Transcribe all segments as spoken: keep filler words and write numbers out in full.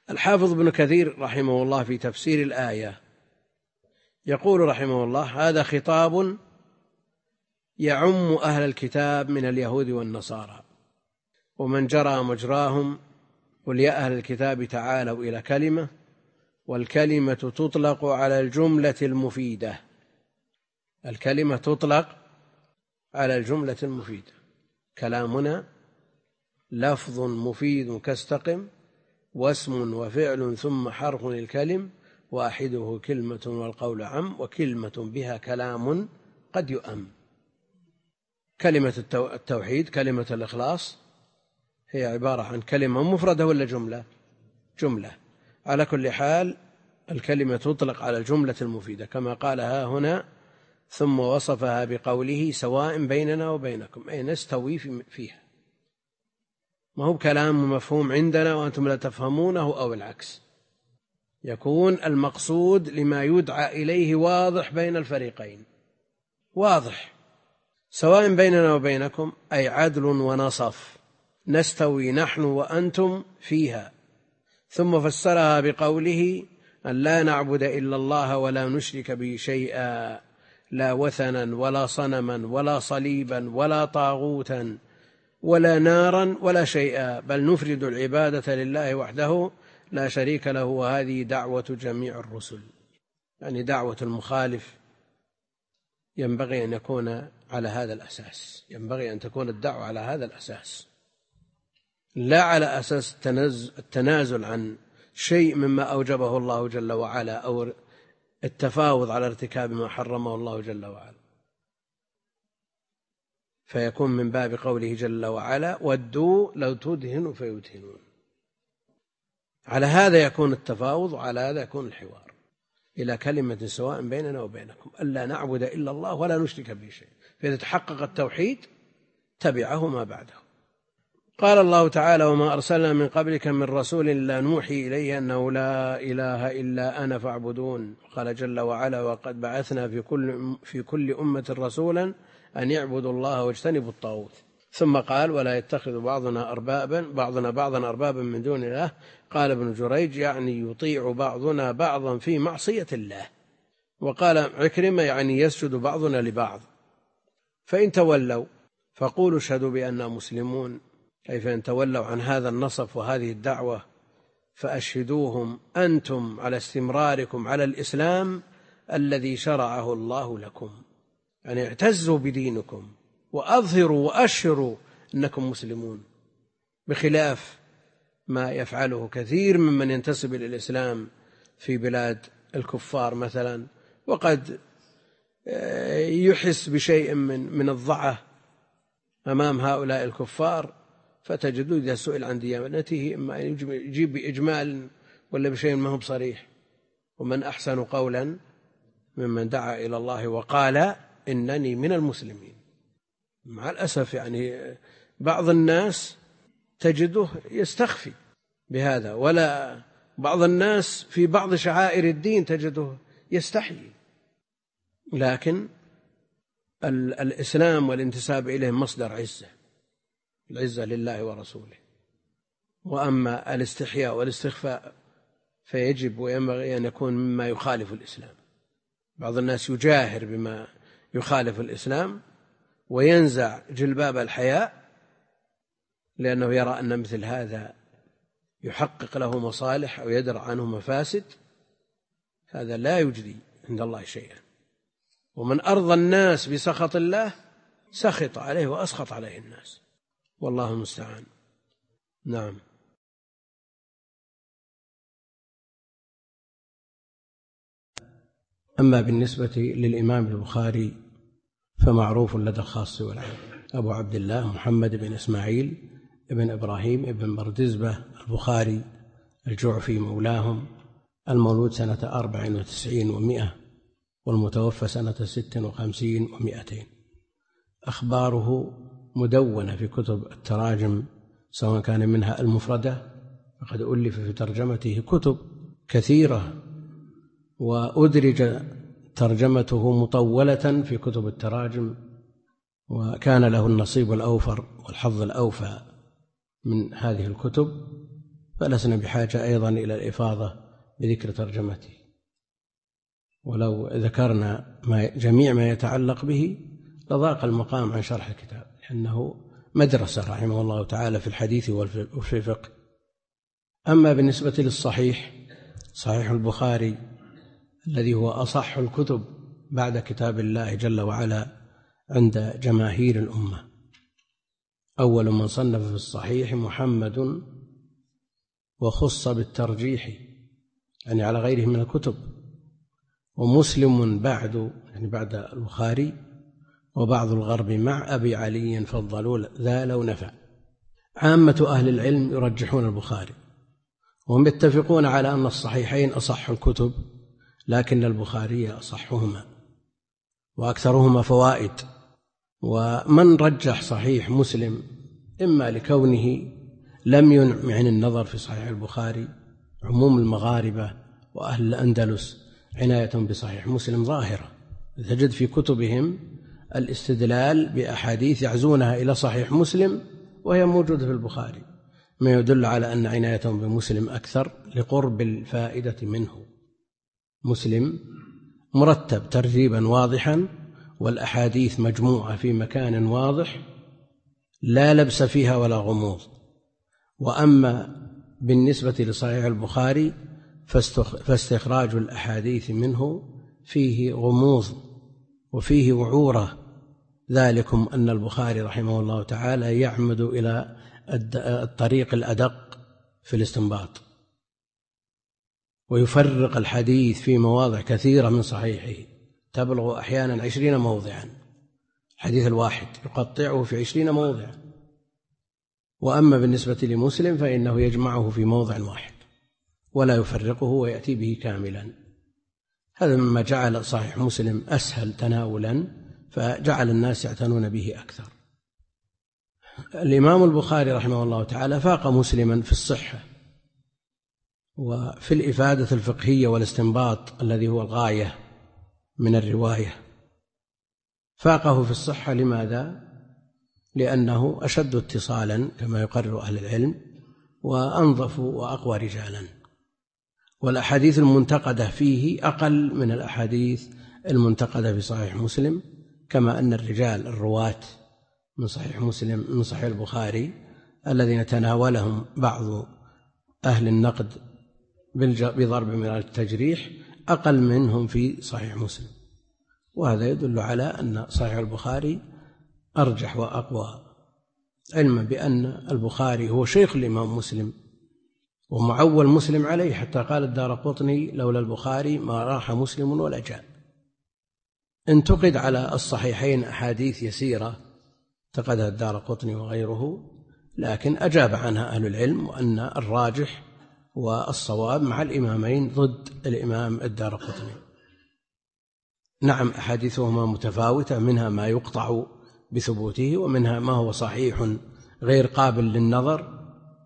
الحافظ ابن كثير رحمه الله في تفسير الآية يقول رحمه الله: هذا خطاب يعم أهل الكتاب من اليهود والنصارى ومن جرى مجراهم. قل يا أهل الكتاب تعالوا إلى كلمة، والكلمة تطلق على الجملة المفيدة. الكلمة تطلق على الجملة المفيدة. كلامنا لفظ مفيد كاستقم، واسم وفعل ثم حرف الكلم، واحده كلمة والقول عم، وكلمة بها كلام قد يؤم. كلمة التوحيد، كلمة الإخلاص، هي عبارة عن كلمة مفردة ولا جملة؟ جملة. على كل حال الكلمة تطلق على الجملة المفيدة كما قالها هنا، ثم وصفها بقوله: سواء بيننا وبينكم، أي نستوي فيها. ما هو كلام مفهوم عندنا وأنتم لا تفهمونه أو العكس. يكون المقصود لما يدعى إليه واضح بين الفريقين، واضح. سواء بيننا وبينكم أي عدل ونصف، نستوي نحن وأنتم فيها. ثم فسرها بقوله: أن لا نعبد إلا الله ولا نشرك به شيئا، لا وثنا ولا صنما ولا صليبا ولا طاغوتا ولا نارا ولا شيئا، بل نفرد العبادة لله وحده لا شريك له. وهذه دعوة جميع الرسل، يعني دعوة المخالف ينبغي أن يكون على هذا الأساس، ينبغي أن تكون الدعوة على هذا الأساس، لا على أساس التنازل عن شيء مما أوجبه الله جل وعلا أو التفاوض على ارتكاب ما حرمه الله جل وعلا. فيكون من باب قوله جل وعلا: ودوا لو تدهن فيدهنون. على هذا يكون التفاوض، وعلى هذا يكون الحوار إلى كلمة سواء بيننا وبينكم ألا نعبد إلا الله ولا نشرك به شيء. فإذا تحقق التوحيد تبعه ما بعده. قال الله تعالى: وما أرسلنا من قبلك من رسول إلا نوحي إليه أنه لا إله إلا أنا فاعبدون. قال جل وعلا: وقد بعثنا في كل, في كل أمة رسولا أن يعبدوا الله واجتنبوا الطاغوت. ثم قال: ولا يتخذ بعضنا أربابا بعضنا بعضا أربابا من دون الله. قال ابن جريج: يعني يطيع بعضنا بعضا في معصية الله. وقال عكرمة: يعني يسجد بعضنا لبعض. فإن تولوا فقولوا اشهدوا بأننا مسلمون، أي فإن تولوا عن هذا النصف وهذه الدعوة فأشهدوهم أنتم على استمراركم على الإسلام الذي شرعه الله لكم، يعني اعتزوا بدينكم وأظهروا وأشهروا أنكم مسلمون، بخلاف ما يفعله كثير ممن ينتسب إلى الإسلام في بلاد الكفار مثلا، وقد يحس بشيء من من الضعف أمام هؤلاء الكفار، فتجدوا إذا سئل عن ديانته إما أن يجيب بإجمال ولا بشيء ما هو بصريح. ومن أحسن قولا ممن دعا إلى الله وقال إنني من المسلمين. مع الأسف يعني بعض الناس تجده يستخفي بهذا، ولا بعض الناس في بعض شعائر الدين تجده يستحيي. لكن الإسلام والانتساب إليه مصدر عزة، العزة لله ورسوله. وأما الاستحياء والاستخفاء فيجب وينبغي أن يكون مما يخالف الإسلام. بعض الناس يجاهر بما يخالف الإسلام وينزع جلباب الحياء لأنه يرى أن مثل هذا يحقق له مصالح أو يدرع عنه مفاسد. هذا لا يجدي عند الله شيئا. ومن أرضى الناس بسخط الله سخط عليه وأسخط عليه الناس، والله المستعان. نعم. أما بالنسبة للإمام البخاري فمعروف لدى الخاص والعام، أبو عبد الله محمد بن إسماعيل بن إبراهيم بن بردزبة البخاري الجعفي مولاهم، المولود سنة أربع وتسعين ومائة والمتوفى سنة ست وخمسين ومائتين. أخباره مدونة في كتب التراجم، سواء كان منها المفردة، فقد ألف في ترجمته كتب كثيرة، وأدرج ترجمته مطولة في كتب التراجم، وكان له النصيب الأوفر والحظ الأوفى من هذه الكتب. فلسنا بحاجة أيضا إلى الإفاضة بذكر ترجمته، ولو ذكرنا ما جميع ما يتعلق به لضاق المقام عن شرح الكتاب، لأنه مدرسة رحمه الله تعالى في الحديث وفي الفقه. أما بالنسبة للصحيح، صحيح البخاري الذي هو أصح الكتب بعد كتاب الله جل وعلا عند جماهير الأمة، أول من صنف في الصحيح محمد، وخص بالترجيح يعني على غيره من الكتب، ومسلم بعد يعني بعد البخاري، وبعض الغرب مع أبي علي فضلوا ذا لو نفع. عامة أهل العلم يرجحون البخاري، وهم يتفقون على أن الصحيحين أصح الكتب، لكن البخاري أصحهما وأكثرهما فوائد. ومن رجح صحيح مسلم إما لكونه لم ينع عن النظر في صحيح البخاري، عموم المغاربة وأهل الأندلس عناية بصحيح مسلم ظاهرة، تجد في كتبهم الاستدلال بأحاديث يعزونها إلى صحيح مسلم وهي موجودة في البخاري، ما يدل على أن عنايتهم بمسلم أكثر لقرب الفائدة منه. مسلم مرتب ترتيبا واضحا، والأحاديث مجموعة في مكان واضح لا لبس فيها ولا غموض. وأما بالنسبة لصحيح البخاري فاستخراج الأحاديث منه فيه غموض وفيه وعورة، ذلكم أن البخاري رحمه الله تعالى يعمد إلى الطريق الأدق في الاستنباط، ويفرق الحديث في مواضع كثيرة من صحيحه تبلغ أحيانا عشرين موضعا، الحديث الواحد يقطعه في عشرين موضعا. وأما بالنسبة لمسلم فإنه يجمعه في موضع واحد ولا يفرقه ويأتي به كاملا. هذا مما جعل صحيح مسلم أسهل تناولا، فجعل الناس يعتنون به أكثر. الإمام البخاري رحمه الله تعالى فاق مسلما في الصحة وفي الإفادة الفقهية والاستنباط الذي هو الغاية من الرواية. فاقه في الصحة لماذا؟ لأنه أشد اتصالا كما يقرر أهل العلم، وأنظف وأقوى رجالا، والأحاديث المنتقدة فيه أقل من الأحاديث المنتقدة في صحيح مسلم، كما أن الرجال الرواة من صحيح مسلم من صحيح البخاري الذين تناولهم بعض أهل النقد بضرب من التجريح أقل منهم في صحيح مسلم. وهذا يدل على أن صحيح البخاري أرجح وأقوى، علما بأن البخاري هو شيخ الإمام مسلم ومعول مسلم عليه، حتى قال الدارقطني لولا البخاري ما راح مسلم ولا جاء. انتقد على الصحيحين أحاديث يسيرة انتقدها الدارقطني وغيره، لكن أجاب عنها أهل العلم، وأن الراجح والصواب مع الإمامين ضد الإمام الدارقطني. نعم أحاديثهما متفاوتة، منها ما يقطع بثبوته، ومنها ما هو صحيح غير قابل للنظر،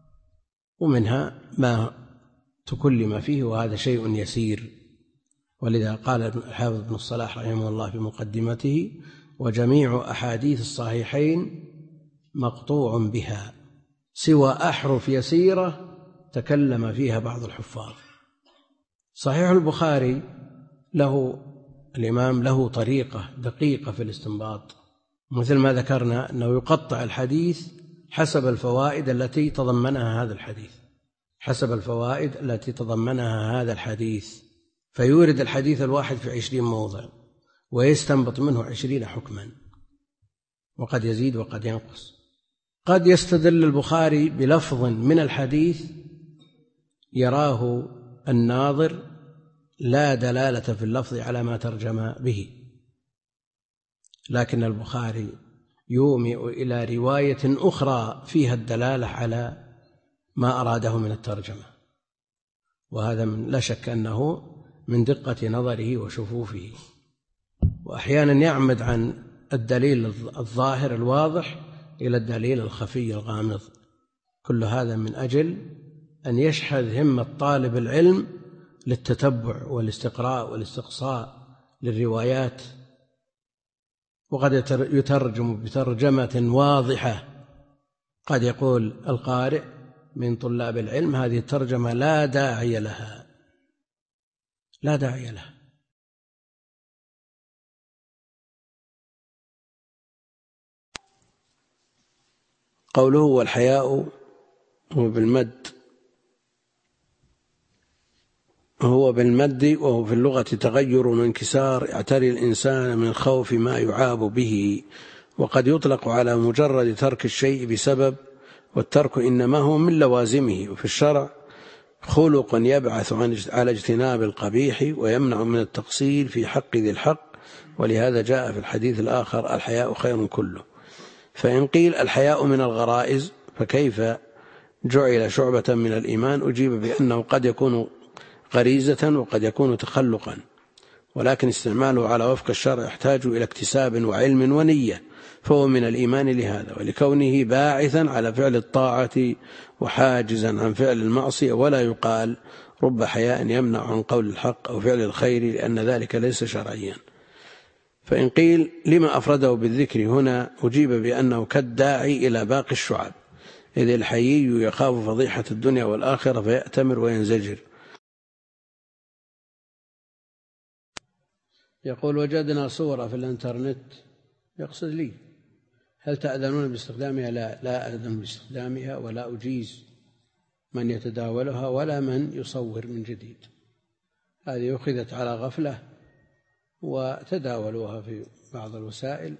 ومنها ما تكلم فيه وهذا شيء يسير. ولذا قال الحافظ ابن الصلاح رحمه الله في مقدمته: وجميع أحاديث الصحيحين مقطوع بها سوى أحرف يسيرة تكلم فيها بعض الحفاظ. صحيح البخاري له الإمام له طريقة دقيقة في الاستنباط، مثل ما ذكرنا أنه يقطع الحديث حسب الفوائد التي تضمنها هذا الحديث حسب الفوائد التي تضمنها هذا الحديث فيورد الحديث الواحد في عشرين موضع ويستنبط منه عشرين حكما، وقد يزيد وقد ينقص. قد يستدل البخاري بلفظ من الحديث يراه الناظر لا دلالة في اللفظ على ما ترجم به، لكن البخاري يومئ إلى رواية أخرى فيها الدلالة على ما أراده من الترجمة، وهذا من لا شك أنه من دقة نظره وشفوفه. وأحيانا يعمد عن الدليل الظاهر الواضح إلى الدليل الخفي الغامض، كل هذا من أجل أن يشحذ همة طالب العلم للتتبع والاستقراء والاستقصاء للروايات. وقد يترجم بترجمة واضحة، قد يقول القارئ من طلاب العلم هذه الترجمة لا داعي لها، لا داعي لها. قوله والحياء هو بالمد، هو بالمد، وهو في اللغة تغير وانكسار يعتري الإنسان من خوف ما يعاب به، وقد يطلق على مجرد ترك الشيء بسبب، والترك إنما هو من لوازمه، وفي الشرع خلق يبعث على اجتناب القبيح ويمنع من التقصير في حق ذي الحق، ولهذا جاء في الحديث الآخر الحياء خير كله. فإن قيل الحياء من الغرائز فكيف جعل شعبة من الإيمان؟ أجيب بأنه قد يكون غريزة وقد يكون تخلقا، ولكن استعماله على وفق الشرع يحتاج إلى اكتساب وعلم ونية، فهو من الإيمان لهذا، ولكونه باعثا على فعل الطاعة وحاجزا عن فعل المعصية. ولا يقال رب حياء يمنع عن قول الحق أو فعل الخير، لأن ذلك ليس شرعيا. فإن قيل لما أفرده بالذكر هنا؟ أجيب بأنه كالداعي إلى باقي الشعب، إذ الحيي يخاف فضيحة الدنيا والآخرة فيأتمر وينزجر. يقول وجدنا صورة في الانترنت، يقصد لي هل تأذنون باستخدامها؟ لا، لا أذن باستخدامها، ولا أجيز من يتداولها ولا من يصور من جديد. هذه أخذت على غفلة وتداولوها في بعض الوسائل.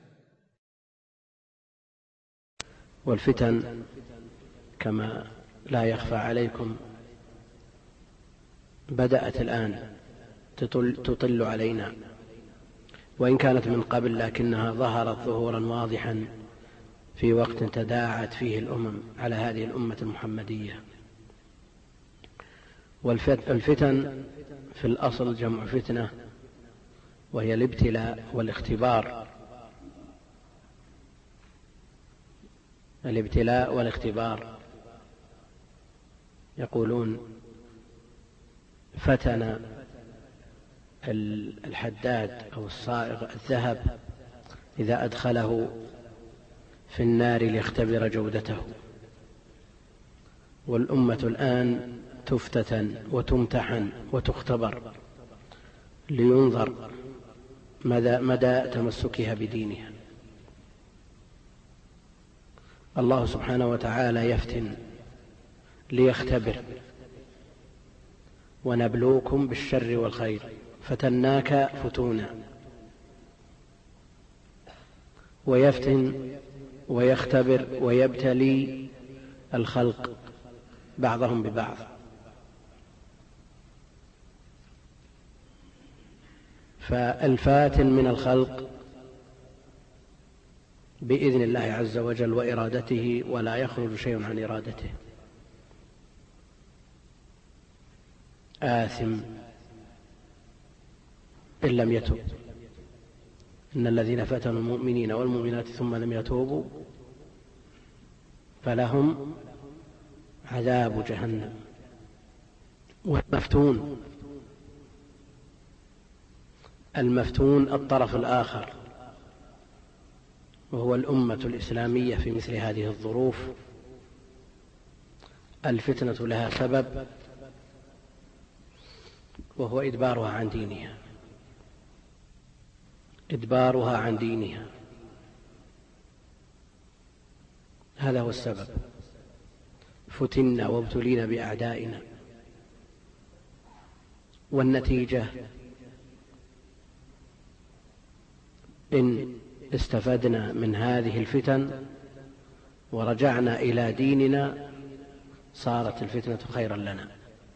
والفتن كما لا يخفى عليكم بدأت الآن تطل, تطل علينا، وإن كانت من قبل لكنها ظهرت ظهورا واضحا في وقت تداعت فيه الأمم على هذه الأمة المحمدية. والفتن في الأصل جمع فتنة، وهي الابتلاء والاختبار، الابتلاء والاختبار. يقولون فتن الحداد أو الصائغ الذهب إذا أدخله في النار ليختبر جودته. والأمة الآن تفتتن وتمتحن وتختبر لينظر مدى, مدى تمسكها بدينها. الله سبحانه وتعالى يفتن ليختبر، ونبلوكم بالشر والخير فتناك فتونا. ويفتن ويختبر ويبتلي الخلق بعضهم ببعض. فالفاتن من الخلق بإذن الله عز وجل وإرادته، ولا يخرج شيء عن إرادته. آثم إن لم يتب، إن الذين فتنوا المؤمنين والمؤمنات ثم لم يتوبوا فلهم عذاب جهنم. والمفتون المفتون الطرف الآخر، وهو الأمة الإسلامية في مثل هذه الظروف. الفتنة لها سبب، وهو إدبارها عن دينها، إدبارها عن دينها، هذا هو السبب. فتنا وابتلينا بأعدائنا، والنتيجة إن استفدنا من هذه الفتن ورجعنا إلى ديننا صارت الفتنة خيرا لنا،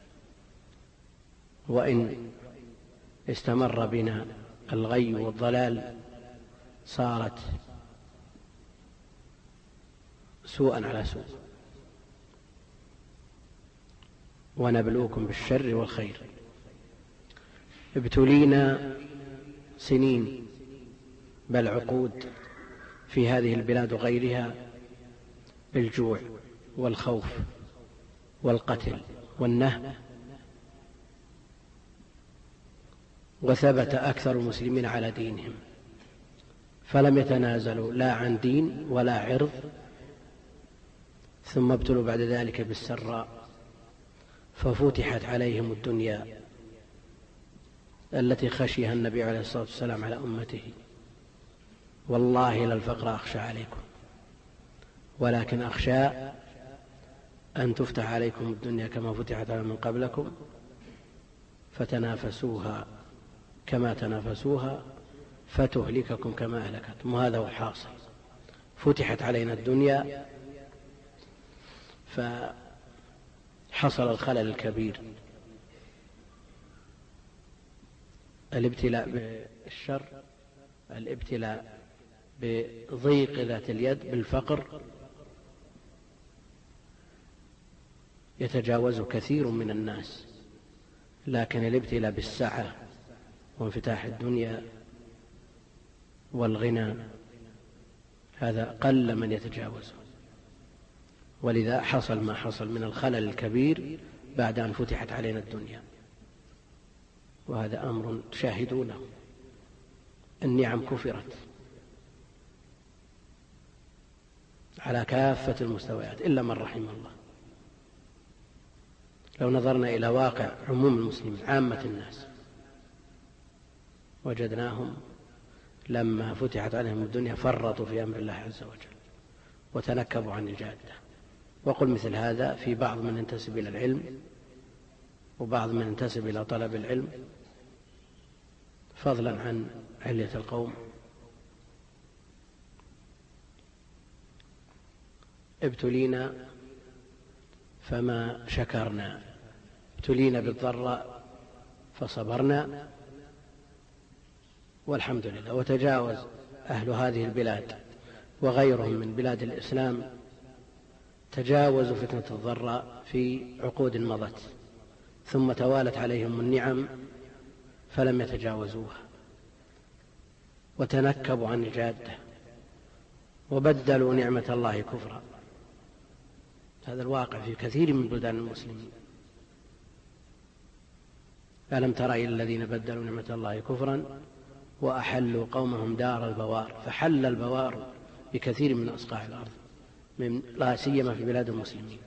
وإن استمر بنا الغي والضلال صارت سوءا على سوء. ونبلوكم بالشر والخير. ابتلينا سنين بل عقود في هذه البلاد وغيرها بالجوع والخوف والقتل والنهب، وثبت أكثر المسلمين على دينهم، فلم يتنازلوا لا عن دين ولا عرض، ثم ابتلوا بعد ذلك بالسراء ففتحت عليهم الدنيا التي خشيها النبي عليه الصلاة والسلام على أمته: والله لا الفقر أخشى عليكم ولكن أخشى أن تفتح عليكم الدنيا كما فتحت على من قبلكم فتنافسوها كما تنافسوها فتهلككم كما أهلكتم. وهذا هو حاصل. فتحت علينا الدنيا فحصل الخلل الكبير: الابتلاء بالشر، الابتلاء بضيق ذات اليد، بالفقر، يتجاوز كثير من الناس. لكن الابتلاء بالسعة وانفتاح الدنيا والغنى هذا قل من يتجاوزه، ولذا حصل ما حصل من الخلل الكبير بعد أن فتحت علينا الدنيا. وهذا أمر تشاهدونه، النعم كفرت على كافة المستويات إلا من رحم الله. لو نظرنا إلى واقع عموم المسلمين عامة الناس وجدناهم لما فتحت عليهم الدنيا فرطوا في أمر الله عز وجل وتنكبوا عن الجادة. وقل مثل هذا في بعض من ينتسب إلى العلم وبعض من ينتسب إلى طلب العلم، فضلا عن علية القوم. ابتلينا فما شكرنا، ابتلينا بالضراء فصبرنا والحمد لله. وتجاوز أهل هذه البلاد وغيرهم من بلاد الإسلام تجاوزوا فتنة الضراء في عقود مضت، ثم توالت عليهم النعم فلم يتجاوزوها وتنكبوا عن الجادة وبدلوا نعمة الله كفرا. هذا الواقع في كثير من بلدان المسلمين. ألم تر إلى الذين بدلوا نعمة الله كفرا وأحلوا قومهم دار البوار. فحل البوار بكثير من أصقاع الأرض، من لا سيما في بلاد المسلمين.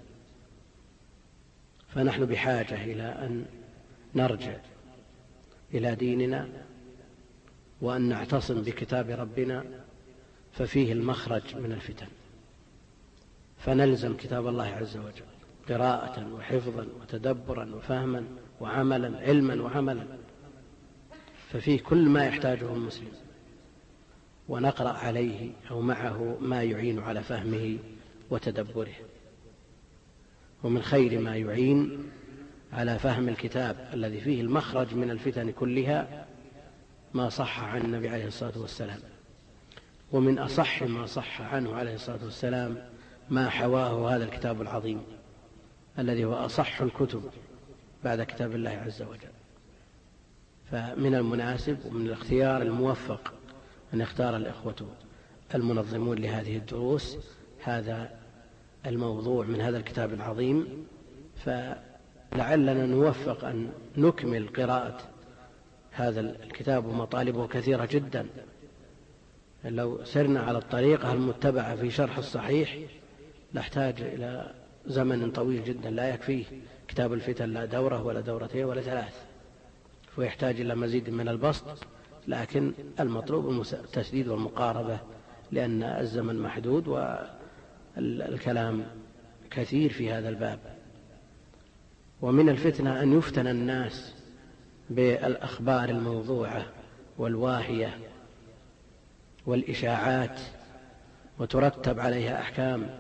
فنحن بحاجة إلى أن نرجع إلى ديننا وأن نعتصم بكتاب ربنا، ففيه المخرج من الفتن. فنلزم كتاب الله عز وجل قراءة وحفظا وتدبرا وفهما وعملا، علما وعملا، ففيه كل ما يحتاجه المسلم، ونقرأ عليه أو معه ما يعين على فهمه وتدبره. ومن خير ما يعين على فهم الكتاب الذي فيه المخرج من الفتن كلها ما صح عن النبي عليه الصلاة والسلام. ومن أصح ما صح عنه عليه الصلاة والسلام ما حواه هذا الكتاب العظيم الذي هو أصح الكتب بعد كتاب الله عز وجل. فمن المناسب ومن الاختيار الموفق أن يختار الإخوة المنظمون لهذه الدروس هذا الموضوع من هذا الكتاب العظيم، فلعلنا نوفق أن نكمل قراءة هذا الكتاب. ومطالبه كثيرة جدا، لو سرنا على الطريقة المتبعة في شرح الصحيح نحتاج إلى زمن طويل جدا لا يكفيه كتاب الفتن، لا دورة ولا دورتين ولا ثلاث، ويحتاج إلى مزيد من البسط. لكن المطلوب التسديد والمقاربة لأن الزمن محدود والكلام كثير في هذا الباب. ومن الفتنة أن يفتن الناس بالأخبار الموضوعة والواهية والإشاعات وترتب عليها أحكام.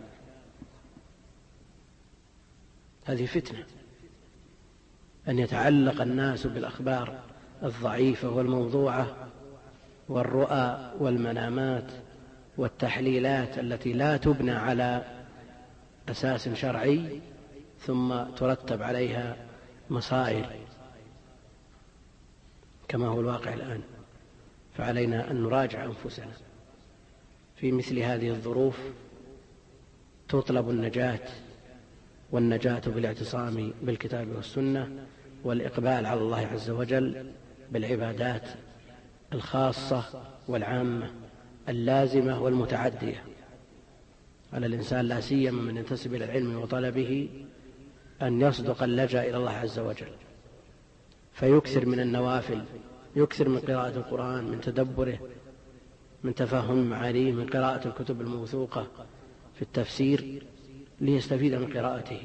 هذه فتنة، أن يتعلق الناس بالأخبار الضعيفة والموضوعة والرؤى والمنامات والتحليلات التي لا تبنى على أساس شرعي، ثم ترتب عليها مصائر كما هو الواقع الآن. فعلينا أن نراجع أنفسنا في مثل هذه الظروف. تطلب النجاة، والنجاة بالاعتصام بالكتاب والسنة والإقبال على الله عز وجل بالعبادات الخاصة والعامة اللازمة والمتعدية. على الإنسان لا سيما من ينتسب إلى العلم وطلبه أن يصدق اللجأ إلى الله عز وجل، فيكثر من النوافل، يكثر من قراءة القرآن، من تدبره، من تفهم معانيه، من قراءة الكتب الموثوقة في التفسير ليستفيد من قراءته.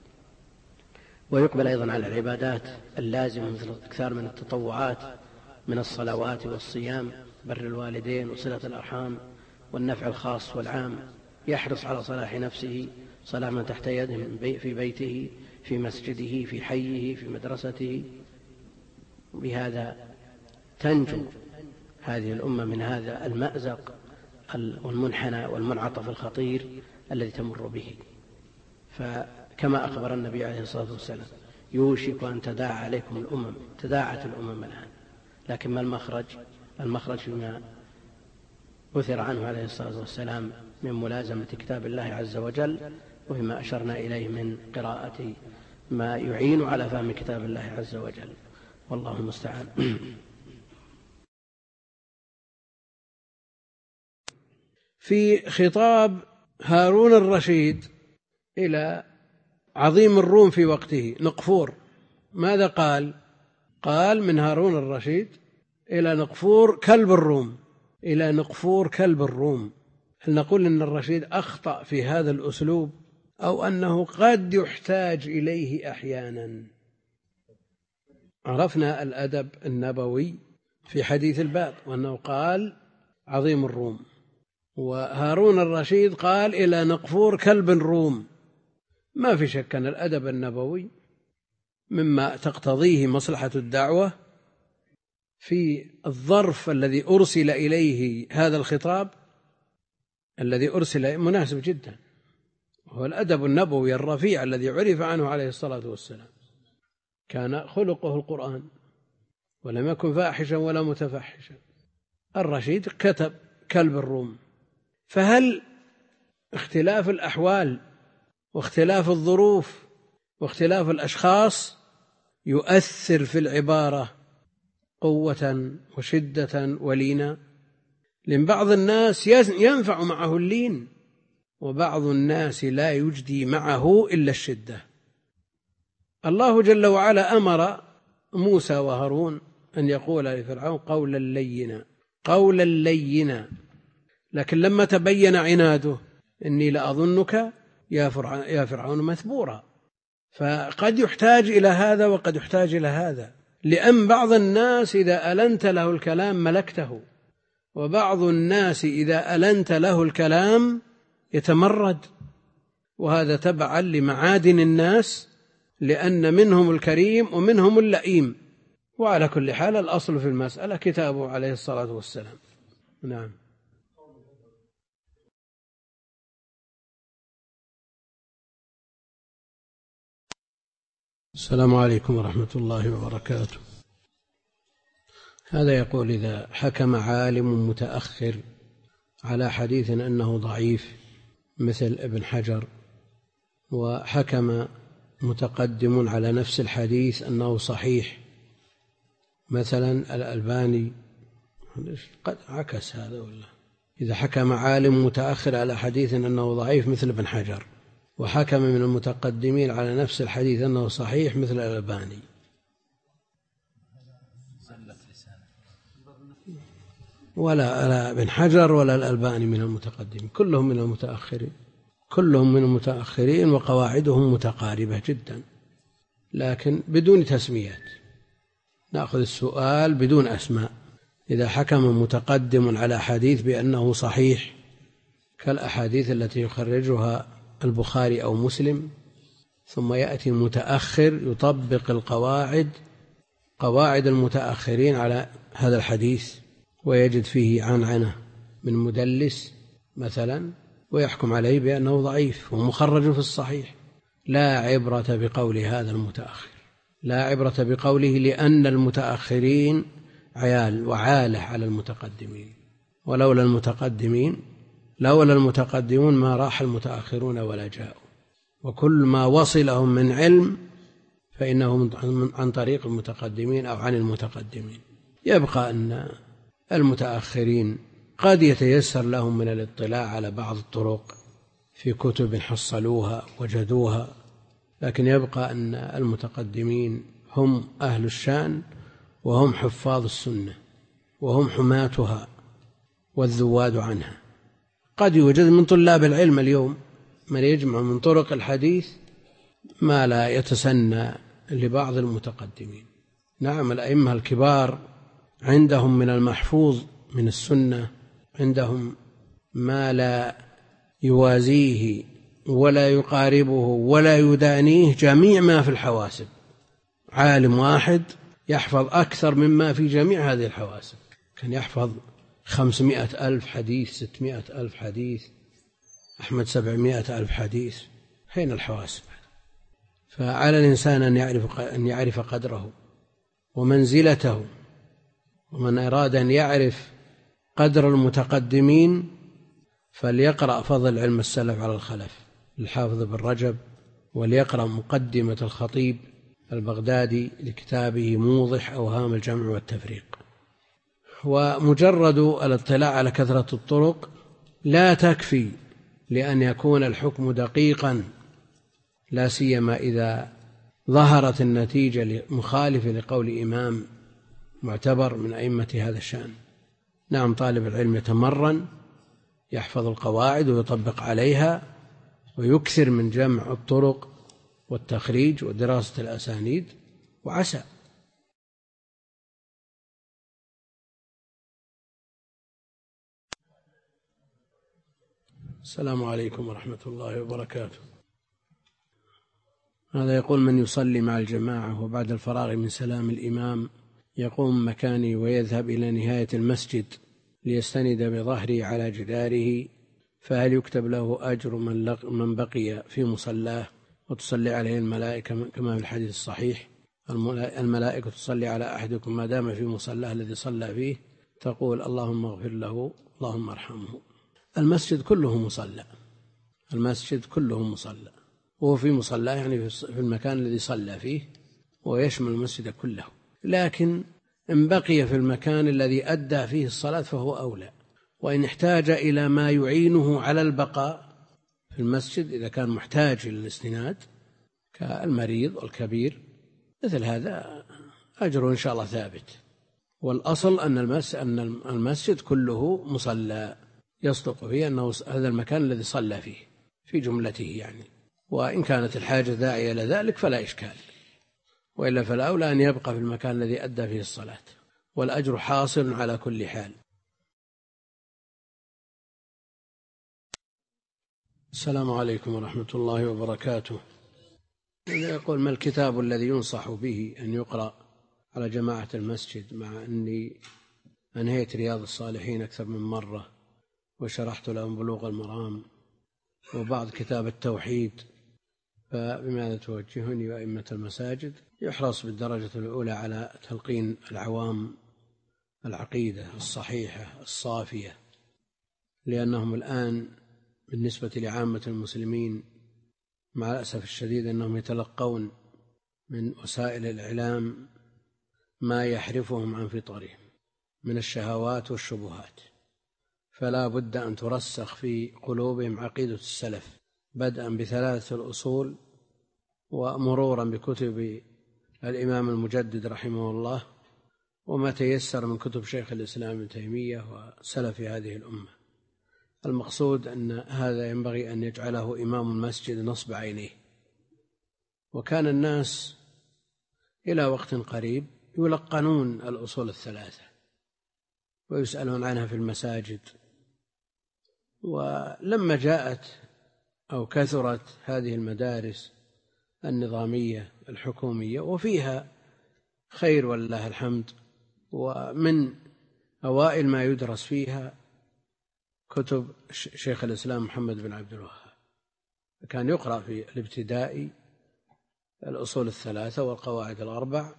ويقبل أيضا على العبادات اللازمة مثل الإكثار من التطوعات من الصلوات والصيام، بر الوالدين وصلة الأرحام والنفع الخاص والعام. يحرص على صلاح نفسه، صلاح من تحت يده في بيته، في مسجده، في حيه، في مدرسته. بهذا تنجو هذه الأمة من هذا المأزق والمنحنى والمنعطف الخطير الذي تمر به. فكما أخبر النبي عليه الصلاة والسلام يوشك أن تداعى عليكم الأمم، تداعت الأمم الآن، لكن ما المخرج؟ المخرج فيما أثر عنه عليه الصلاة والسلام من ملازمة كتاب الله عز وجل، وفيما أشرنا إليه من قراءة ما يعين على فهم كتاب الله عز وجل، والله المستعان. في خطاب هارون الرشيد إلى عظيم الروم في وقته نقفور، ماذا قال؟ قال من هارون الرشيد إلى نقفور كلب الروم، إلى نقفور كلب الروم. هل نقول إن الرشيد أخطأ في هذا الأسلوب، أو أنه قد يحتاج إليه أحيانا؟ عرفنا الأدب النبوي في حديث الباب، وأنه قال عظيم الروم، وهارون الرشيد قال إلى نقفور كلب الروم. ما في شك أن الأدب النبوي مما تقتضيه مصلحة الدعوة في الظرف الذي أرسل إليه هذا الخطاب، الذي أرسل مناسب جدا، هو الأدب النبوي الرفيع الذي عرف عنه عليه الصلاة والسلام. كان خلقه القرآن ولم يكن فاحشا ولا متفحشا. الرشيد كتب كلب الروم. فهل اختلاف الأحوال واختلاف الظروف واختلاف الأشخاص يؤثر في العبارة قوة وشدة ولينا؟ لأن بعض الناس ينفع معه اللين، وبعض الناس لا يجدي معه إلا الشدة. الله جل وعلا أمر موسى وهارون أن يقول لفرعون قولا لينا، قولا لينا، لكن لما تبين عناده إني لأظنك يا فرعون مثبورا. فقد يحتاج إلى هذا وقد يحتاج إلى هذا، لأن بعض الناس إذا ألنت له الكلام ملكته، وبعض الناس إذا ألنت له الكلام يتمرد، وهذا تبعا لمعادن الناس، لأن منهم الكريم ومنهم اللئيم. وعلى كل حال الأصل في المسألة كتابه عليه الصلاة والسلام. نعم. السلام عليكم ورحمة الله وبركاته. هذا يقول إذا حكم عالم متأخر على حديث أنه ضعيف مثل ابن حجر، وحكم متقدم على نفس الحديث أنه صحيح مثلا الألباني، قد عكس هذا ولا؟ إذا حكم عالم متأخر على حديث أنه ضعيف مثل ابن حجر، وحكم من المتقدمين على نفس الحديث أنه صحيح مثل الألباني، ولا لا ابن حجر ولا الألباني من المتقدمين، كلهم من المتأخرين، كلهم من المتأخرين، وقواعدهم متقاربة جدا، لكن بدون تسميات. نأخذ السؤال بدون أسماء. إذا حكم متقدم على حديث بأنه صحيح كالأحاديث التي يخرجها البخاري أو مسلم، ثم يأتي المتأخر يطبق القواعد قواعد المتأخرين على هذا الحديث، ويجد فيه عنعنة من مدلس مثلا، ويحكم عليه بأنه ضعيف ومخرج في الصحيح، لا عبرة بقول هذا المتأخر، لا عبرة بقوله، لأن المتأخرين عيال وعالة على المتقدمين، ولولا المتقدمين لولا المتقدمون ما راح المتأخرون ولا جاءوا. وكل ما وصلهم من علم فإنه عن طريق المتقدمين أو عن المتقدمين. يبقى أن المتأخرين قد يتيسر لهم من الاطلاع على بعض الطرق في كتب حصلوها وجدوها، لكن يبقى أن المتقدمين هم أهل الشأن وهم حفاظ السنة وهم حماتها والذواد عنها. قد يوجد من طلاب العلم اليوم من يجمع من طرق الحديث ما لا يتسنى لبعض المتقدمين. نعم، الأئمة الكبار عندهم من المحفوظ من السنة، عندهم ما لا يوازيه ولا يقاربه ولا يدانيه جميع ما في الحواسب. عالم واحد يحفظ أكثر مما في جميع هذه الحواسب، كان يحفظ خمسمائة ألف حديث، ستمائة ألف حديث، أحمد سبعمائة ألف حديث. حين الحواسب؟ فعلى الإنسان أن يعرف أن يعرف قدره ومنزلته. ومن أراد أن يعرف قدر المتقدمين فليقرأ فضل علم السلف على الخلف للحافظ بن رجب، وليقرأ مقدمة الخطيب البغدادي لكتابه موضح أوهام الجمع والتفريق. ومجرد الاطلاع على كثرة الطرق لا تكفي لأن يكون الحكم دقيقا، لا سيما إذا ظهرت النتيجة مخالفة لقول إمام معتبر من أئمة هذا الشأن. نعم، طالب العلم يتمرن، يحفظ القواعد ويطبق عليها، ويكثر من جمع الطرق والتخريج ودراسة الأسانيد، وعسى. السلام عليكم ورحمة الله وبركاته. هذا يقول: من يصلي مع الجماعة وبعد الفراغ من سلام الإمام يقوم مكاني ويذهب إلى نهاية المسجد ليستند بظهره على جداره، فهل يكتب له أجر من بقي في مصلاه وتصلي عليه الملائكة كما في الحديث الصحيح؟ الملائكة تصلي على أحدكم ما دام في مصلاه الذي صلى فيه، تقول: اللهم اغفر له، اللهم ارحمه. المسجد كله مصلى، المسجد كله مصلى، وهو في مصلاه يعني في المكان الذي صلى فيه، ويشمل المسجد كله. لكن إن بقي في المكان الذي أدى فيه الصلاة فهو أولى. وإن احتاج إلى ما يعينه على البقاء في المسجد، إذا كان محتاج إلى الاستناد كالمريض والكبير، مثل هذا أجره إن شاء الله ثابت. والأصل أن المسجد كله مصلى، يصدق فيه أنه هذا المكان الذي صلى فيه في جملته يعني. وإن كانت الحاجة داعية إلى ذلك فلا إشكال، وإلا فالأولى أن يبقى في المكان الذي أدى فيه الصلاة، والأجر حاصل على كل حال. السلام عليكم ورحمة الله وبركاته. يقول: ما الكتاب الذي ينصح به أن يقرأ على جماعة المسجد، مع أني أنهيت رياض الصالحين أكثر من مرة وشرحت لهم بلوغ المرام وبعض كتاب التوحيد، فبماذا توجهني وأئمة المساجد؟ يحرص بالدرجة الأولى على تلقين العوام العقيدة الصحيحة الصافية، لأنهم الآن بالنسبة لعامة المسلمين مع الأسف الشديد أنهم يتلقون من وسائل الإعلام ما يحرفهم عن فطرهم من الشهوات والشبهات، فلا بد أن ترسخ في قلوبهم عقيدة السلف، بدءا بثلاثة الأصول ومرورا بكتب الإمام المجدد رحمه الله، وما تيسر من كتب شيخ الإسلام ابن تيمية وسلف هذه الأمة. المقصود أن هذا ينبغي أن يجعله إمام المسجد نصب عينيه. وكان الناس إلى وقت قريب يلقنون الأصول الثلاثة ويسألون عنها في المساجد، ولما جاءت أو كثرت هذه المدارس النظامية الحكومية وفيها خير ولله الحمد، ومن أوائل ما يدرس فيها كتب شيخ الإسلام محمد بن عبد الوهاب، كان يقرأ في الابتدائي الأصول الثلاثة والقواعد الأربع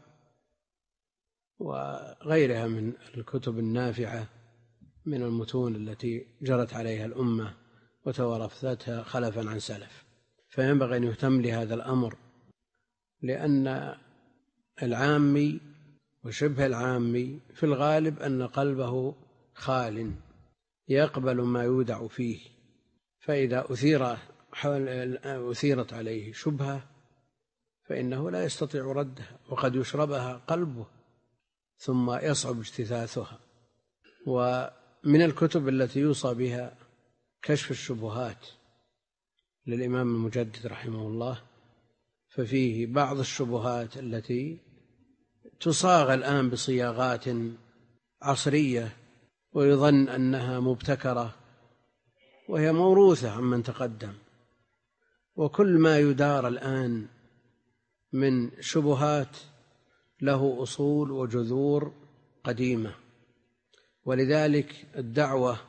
وغيرها من الكتب النافعة من المتون التي جرت عليها الأمة وتوارثتها خلفا عن سلف. فينبغي أن يهتم لهذا الأمر، لأن العامي وشبه العامي في الغالب أن قلبه خال يقبل ما يودع فيه، فإذا أثير أثيرت عليه شبهة فإنه لا يستطيع ردها، وقد يشربها قلبه ثم يصعب اجتثاثها. ومن الكتب التي يوصى بها كشف الشبهات للإمام المجدد رحمه الله، ففيه بعض الشبهات التي تصاغ الآن بصياغات عصرية ويظن أنها مبتكرة وهي موروثة عمن تقدم. وكل ما يدار الآن من شبهات له أصول وجذور قديمة، ولذلك الدعوة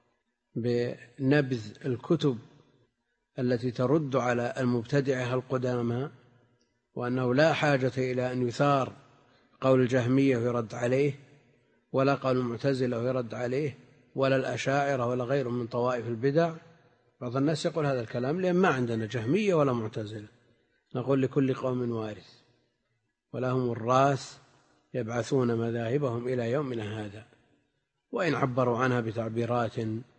بنبذ الكتب التي ترد على المبتدعة القدامى، وأنه لا حاجة إلى أن يثار قول الجهمية ويرد عليه، ولا قول المعتزلة ويرد عليه، ولا الأشاعرة ولا غيرهم من طوائف البدع. بعض الناس يقول هذا الكلام لأن ما عندنا جهمية ولا معتزلة. نقول لكل قوم وارث ولهم الراث يبعثون مذاهبهم إلى يومنا هذا، وإن عبروا عنها بتعبيرات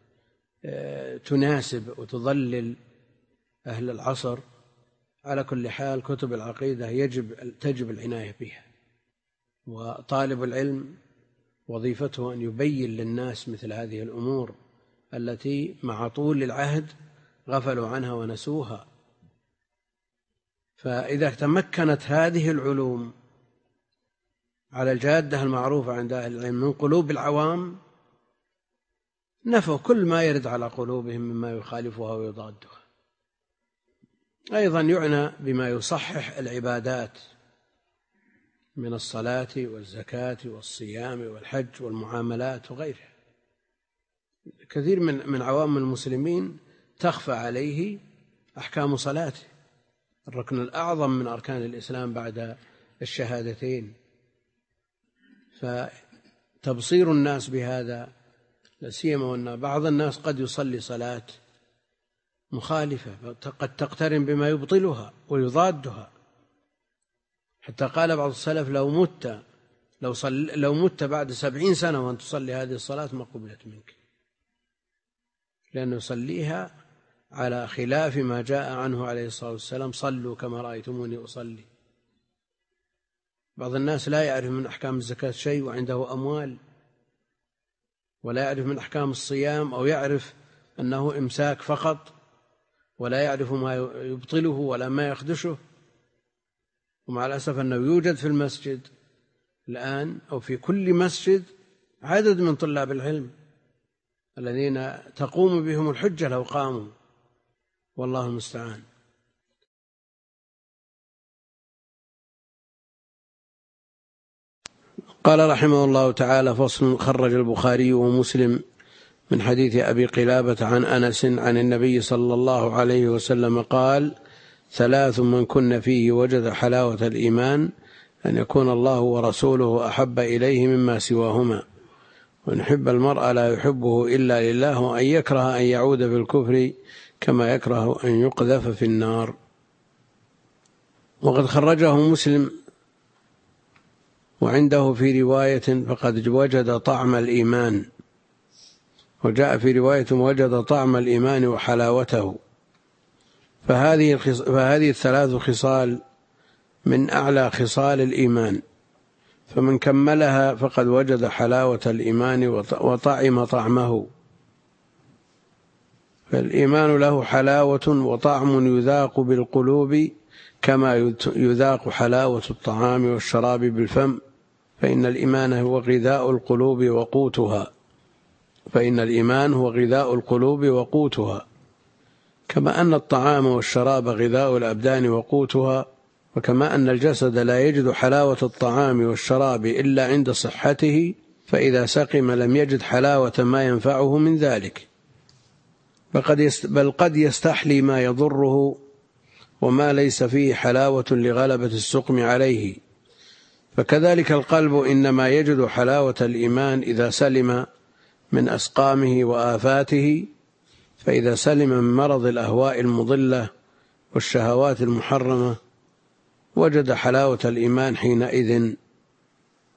تناسب وتضلل أهل العصر. على كل حال كتب العقيدة يجب تجب العناية بها، وطالب العلم وظيفته أن يبين للناس مثل هذه الأمور التي مع طول العهد غفلوا عنها ونسوها. فإذا تمكنت هذه العلوم على الجادة المعروفة عند أهل العلم من قلوب العوام، نفوا كل ما يرد على قلوبهم مما يخالفها ويضادها. أيضا يعنى بما يصحح العبادات من الصلاة والزكاة والصيام والحج والمعاملات وغيرها. كثير من من عوام المسلمين تخفى عليه أحكام صلاته، الركن الأعظم من أركان الإسلام بعد الشهادتين. فتبصير الناس بهذا، لا سيما وأن بعض الناس قد يصلي صلاة مخالفة قد تقترن بما يبطلها ويضادها، حتى قال بعض السلف لو مت لو, صل لو مت بعد سبعين سنة وأن تصلي هذه الصلاة ما قبلت منك، لأنه يصليها على خلاف ما جاء عنه عليه الصلاة والسلام: صلوا كما رأيتموني أصلي. بعض الناس لا يعرف من أحكام الزكاة شيء وعنده أموال، ولا يعرف من أحكام الصيام، أو يعرف أنه إمساك فقط ولا يعرف ما يبطله ولا ما يخدشه. ومع الأسف أنه يوجد في المسجد الآن أو في كل مسجد عدد من طلاب العلم الذين تقوم بهم الحجة لو قاموا، والله المستعان. قال رحمه الله تعالى: فصل. خرج البخاري ومسلم من حديث أبي قلابة عن أنس عن النبي صلى الله عليه وسلم قال: ثلاث من كن فيه وجد حلاوة الإيمان: أن يكون الله ورسوله أحب إليه مما سواهما، وأن يحب المرء لا يحبه إلا لله، وأن يكره أن يعود في الكفر كما يكره أن يقذف في النار. وقد خرجه مسلم وعنده في رواية: فقد وجد طعم الإيمان، وجاء في رواية: وجد طعم الإيمان وحلاوته. فهذه فهذه الثلاث خصال من أعلى خصال الإيمان، فمن كملها فقد وجد حلاوة الإيمان وطعم طعمه. فالإيمان له حلاوة وطعم يذاق بالقلوب كما يذاق حلاوة الطعام والشراب بالفم، فإن الإيمان هو غذاء القلوب وقوتها فإن الإيمان هو غذاء القلوب وقوتها كما أن الطعام والشراب غذاء الأبدان وقوتها، وكما أن الجسد لا يجد حلاوة الطعام والشراب إلا عند صحته، فإذا سقم لم يجد حلاوة ما ينفعه من ذلك، بل قد يستحلي ما يضره وما ليس فيه حلاوة لغلبة السقم عليه. فكذلك القلب إنما يجد حلاوة الإيمان إذا سلم من أسقامه وآفاته، فإذا سلم من مرض الأهواء المضلة والشهوات المحرمة وجد حلاوة الإيمان حينئذ.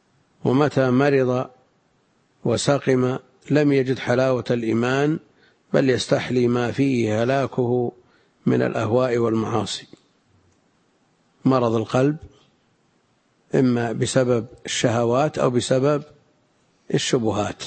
ومتى مرض وسقم لم يجد حلاوة الإيمان بل يستحلي ما فيه هلاكه من الأهواء والمعاصي. مرض القلب إما بسبب الشهوات أو بسبب الشبهات،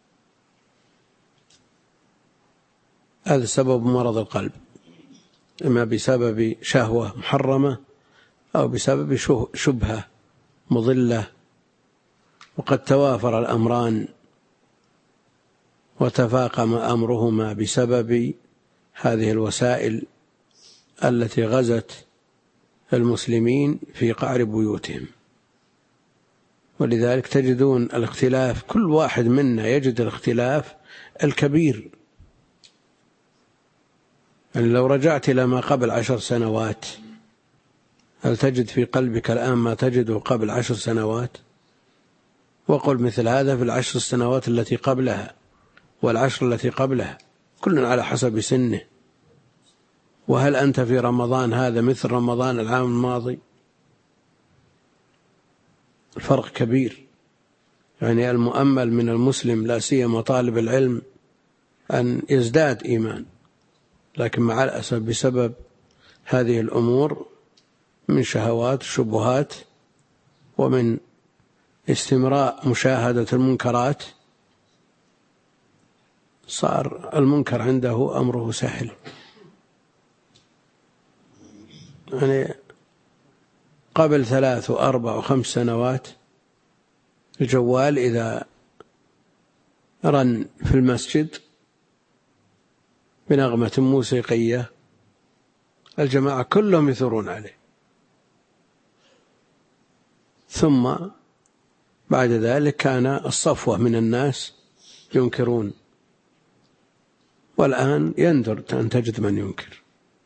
هذا سبب مرض القلب، إما بسبب شهوة محرمة أو بسبب شبهة مضلة. وقد توافر الأمران وتفاقم أمرهما بسبب هذه الوسائل التي غزت المسلمين في قعر بيوتهم. ولذلك تجدون الاختلاف، كل واحد منا يجد الاختلاف الكبير. يعني لو رجعت إلى ما قبل عشر سنوات، هل تجد في قلبك الآن ما تجده قبل عشر سنوات؟ وقل مثل هذا في العشر السنوات التي قبلها والعشر التي قبلها، كل على حسب سنه. وهل أنت في رمضان هذا مثل رمضان العام الماضي؟ الفرق كبير. يعني المؤمل من المسلم لا سيما طالب العلم أن يزداد إيمان، لكن مع الأسف بسبب هذه الأمور من شهوات شبهات ومن استمراء مشاهدة المنكرات صار المنكر عنده أمره سهل. يعني قبل ثلاث وأربع وخمس سنوات الجوال إذا رن في المسجد بنغمة موسيقية الجماعة كلهم يثورون عليه، ثم بعد ذلك كان الصفوة من الناس ينكرون، والآن يندر أن تجد من ينكر.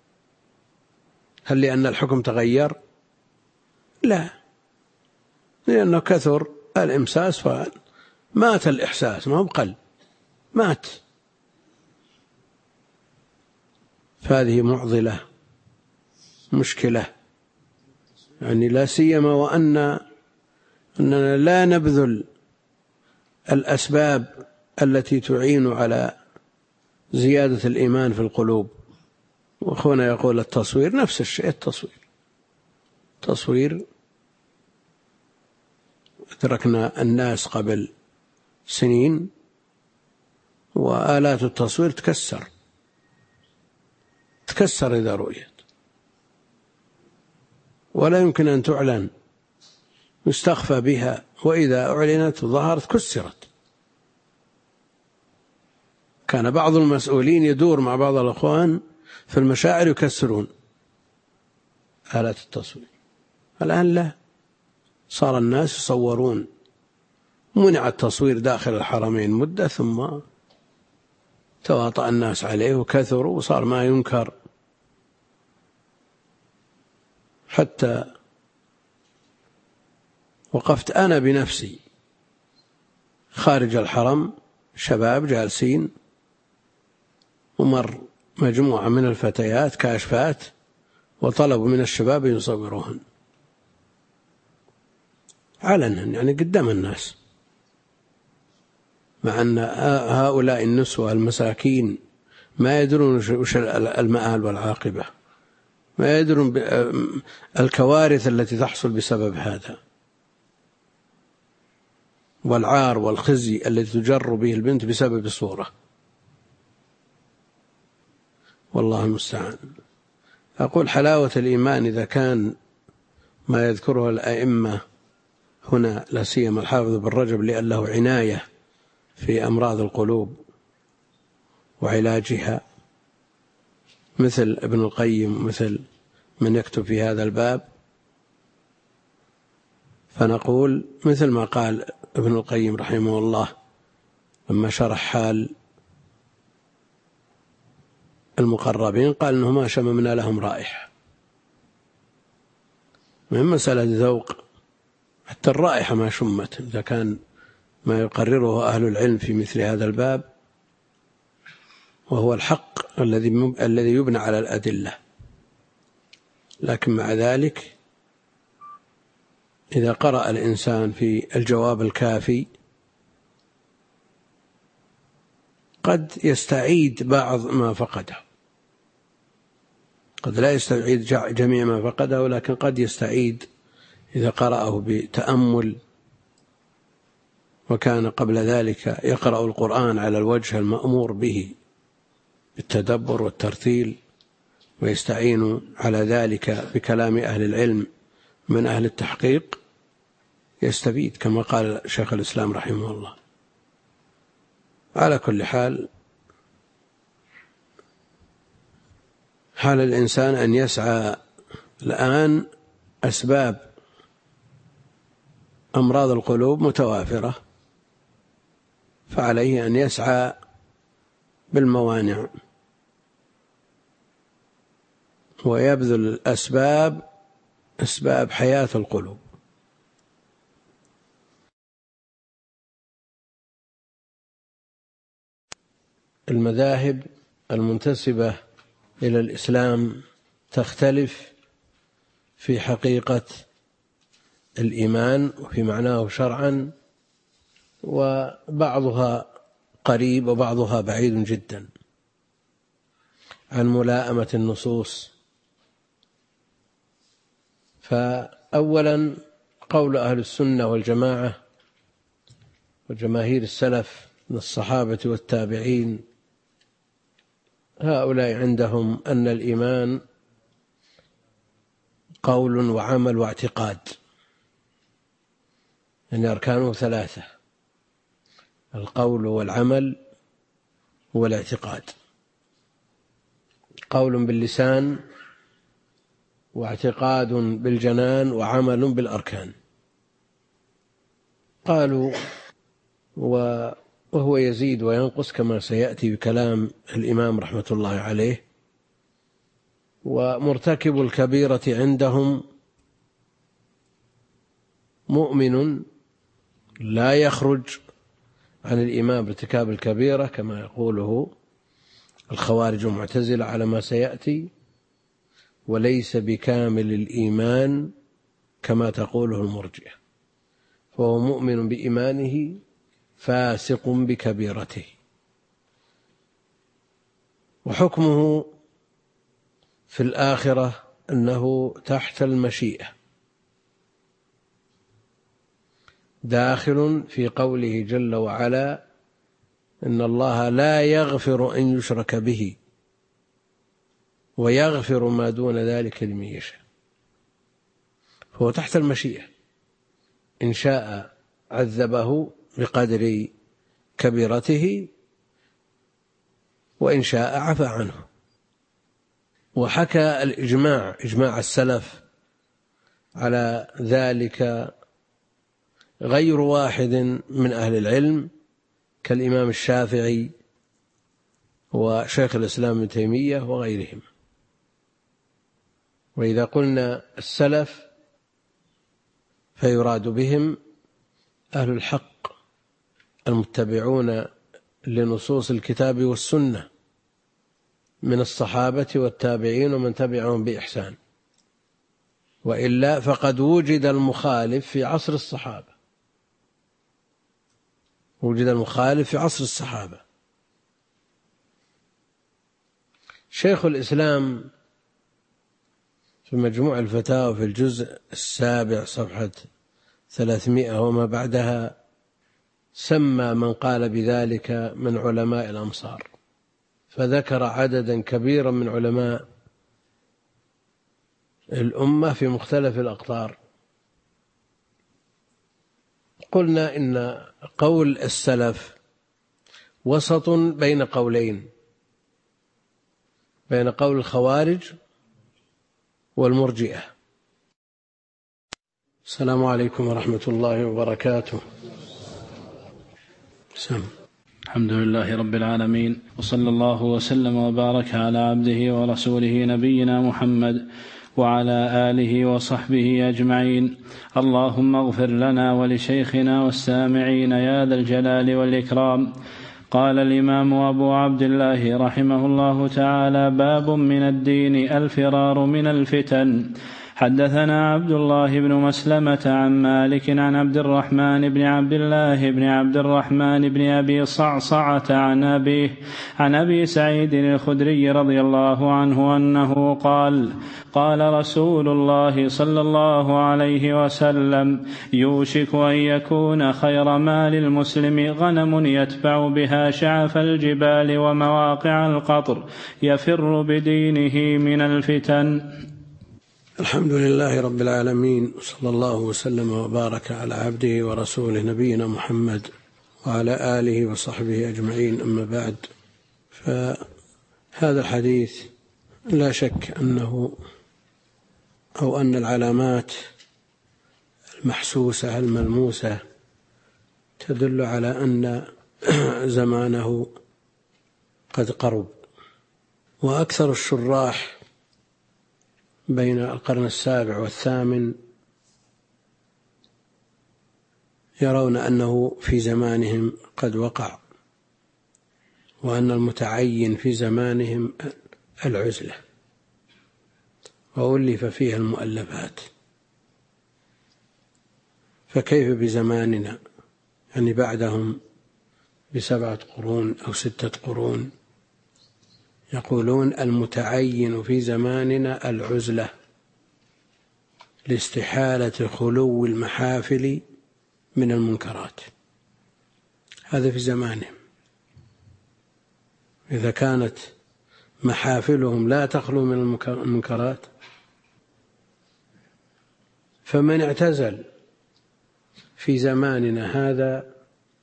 هل لأن الحكم تغير؟ لا، لأنه كثر الإمساس فمات الإحساس، ما هو بقل، مات. فهذه معضلة مشكلة، يعني لا سيما وأن أننا لا نبذل الأسباب التي تعين على زيادة الإيمان في القلوب. وأخونا يقول التصوير، نفس الشيء، التصوير تصوير أدركنا الناس قبل سنين وآلات التصوير تكسر تكسر إذا رؤيت، ولا يمكن أن تعلن، يستخفى بها، وإذا أعلنت ظهرت كسرت. كان بعض المسؤولين يدور مع بعض الأخوان في المشاعر يكسرون آلات التصوير. الآن لا، صار الناس يصورون. منع التصوير داخل الحرمين مدة، ثم تواطأ الناس عليه وكثروا وصار ما ينكر. حتى وقفت أنا بنفسي خارج الحرم، شباب جالسين، ومر مجموعة من الفتيات كاشفات وطلبوا من الشباب يصوروهن علنا، يعني قدام الناس، مع أن هؤلاء النسوة المساكين ما يدرون وش المآل والعاقبة، ما يدرون الكوارث التي تحصل بسبب هذا، والعار والخزي الذي تجر به البنت بسبب الصورة. والله المستعان. أقول حلاوة الإيمان إذا كان ما يذكره الأئمة هنا، لا سيما الحافظ بن رجب لأن له عناية في أمراض القلوب وعلاجها، مثل ابن القيم، مثل من يكتب في هذا الباب. فنقول مثل ما قال ابن القيم رحمه الله لما شرح حال المقربين، قال إنه ما شممنا لهم رائحة، من مسألة ذوق، حتى الرائحة ما شمت. إذا كان ما يقرره أهل العلم في مثل هذا الباب، وهو الحق الذي الذي يبنى على الأدلة، لكن مع ذلك إذا قرأ الإنسان في الجواب الكافي قد يستعيد بعض ما فقده، قد لا يستعيد جميع ما فقده، ولكن قد يستعيد إذا قرأه بتأمل، وكان قبل ذلك يقرأ القرآن على الوجه المأمور به بالتدبر والترتيل، ويستعين على ذلك بكلام أهل العلم من أهل التحقيق، يستفيد كما قال شيخ الإسلام رحمه الله. على كل حال، حال الإنسان أن يسعى الآن، أسباب أمراض القلوب متوافرة، فعليه أن يسعى بالموانع ويبذل الأسباب، أسباب حياة القلوب. المذاهب المنتسبة إلى الإسلام تختلف في حقيقة الإيمان وفي معناه شرعا، وبعضها قريب وبعضها بعيد جدا عن ملائمة النصوص. فأولا قول أهل السنة والجماعة وجماهير السلف من الصحابة والتابعين، هؤلاء عندهم أن الإيمان قول وعمل واعتقاد، أن أركانه ثلاثة: القول والعمل والاعتقاد. قول باللسان، واعتقاد بالجنان، وعمل بالأركان. قالوا وهو يزيد وينقص كما سيأتي بكلام الإمام رحمة الله عليه. ومرتكب الكبيرة عندهم مؤمن لا يخرج عن الإيمان بارتكاب الكبيرة كما يقوله الخوارج والمعتزلة على ما سيأتي، وليس بكامل الإيمان كما تقوله المرجئة، فهو مؤمن بإيمانه فاسق بكبيرته. وحكمه في الآخرة أنه تحت المشيئة، داخل في قوله جل وعلا: إن الله لا يغفر أن يشرك به ويغفر ما دون ذلك لمن يشاء. فهو تحت المشيئة، إن شاء عذبه بقدر كبيرته، وإن شاء عفى عنه. وحكى الإجماع، إجماع السلف على ذلك غير واحد من أهل العلم كالإمام الشافعي وشيخ الإسلام ابن تيمية وغيرهم. وإذا قلنا السلف فيراد بهم أهل الحق المتبعون لنصوص الكتاب والسنة من الصحابة والتابعين ومن تبعهم بإحسان، وإلا فقد وجد المخالف في عصر الصحابة، وجد المخالف في عصر الصحابة. شيخ الإسلام في مجموع الفتاوى في الجزء السابع صفحة ثلاثمائة وما بعدها سمى من قال بذلك من علماء الأمصار، فذكر عددا كبيرا من علماء الأمة في مختلف الأقطار. قلنا إن قول السلف وسط بين قولين، بين قول الخوارج والمرجئة. السلام عليكم ورحمة الله وبركاته. سم. الحمد لله رب العالمين، وصلى الله وسلم وبارك على عبده ورسوله نبينا محمد وعلى آله وصحبه أجمعين. اللهم اغفر لنا ولشيخنا والسامعين يا ذا الجلال والإكرام. قال الإمام أبو عبد الله رحمه الله تعالى: باب من الدين الفرار من الفتن. حدثنا عبد الله بن مسلمة عن مالك عن عبد الرحمن بن عبد الله بن عبد الرحمن بن أبي صعصعة عن أبيه عن أبي سعيد الخدري رضي الله عنه أنه قال قال رسول الله صلى الله عليه وسلم يوشك أن يكون خير مال المسلم غنم يتبع بها شعف الجبال ومواقع القطر يفر بدينه من الفتن. الحمد لله رب العالمين، صلى الله وسلم وبارك على عبده ورسوله نبينا محمد وعلى آله وصحبه أجمعين. أما بعد، فهذا الحديث لا شك أنه أو أن العلامات المحسوسة الملموسة تدل على أن زمانه قد قرب. وأكثر الشراح بين القرن السابع والثامن يرون أنه في زمانهم قد وقع، وأن المتعين في زمانهم العزلة، وألف فيها المؤلفات. فكيف بزماننا، يعني بعدهم بسبعة قرون أو ستة قرون؟ يقولون المتعين في زماننا العزلة لاستحالة خلو المحافل من المنكرات. هذا في زمانهم. إذا كانت محافلهم لا تخلو من المنكرات، فمن اعتزل في زماننا هذا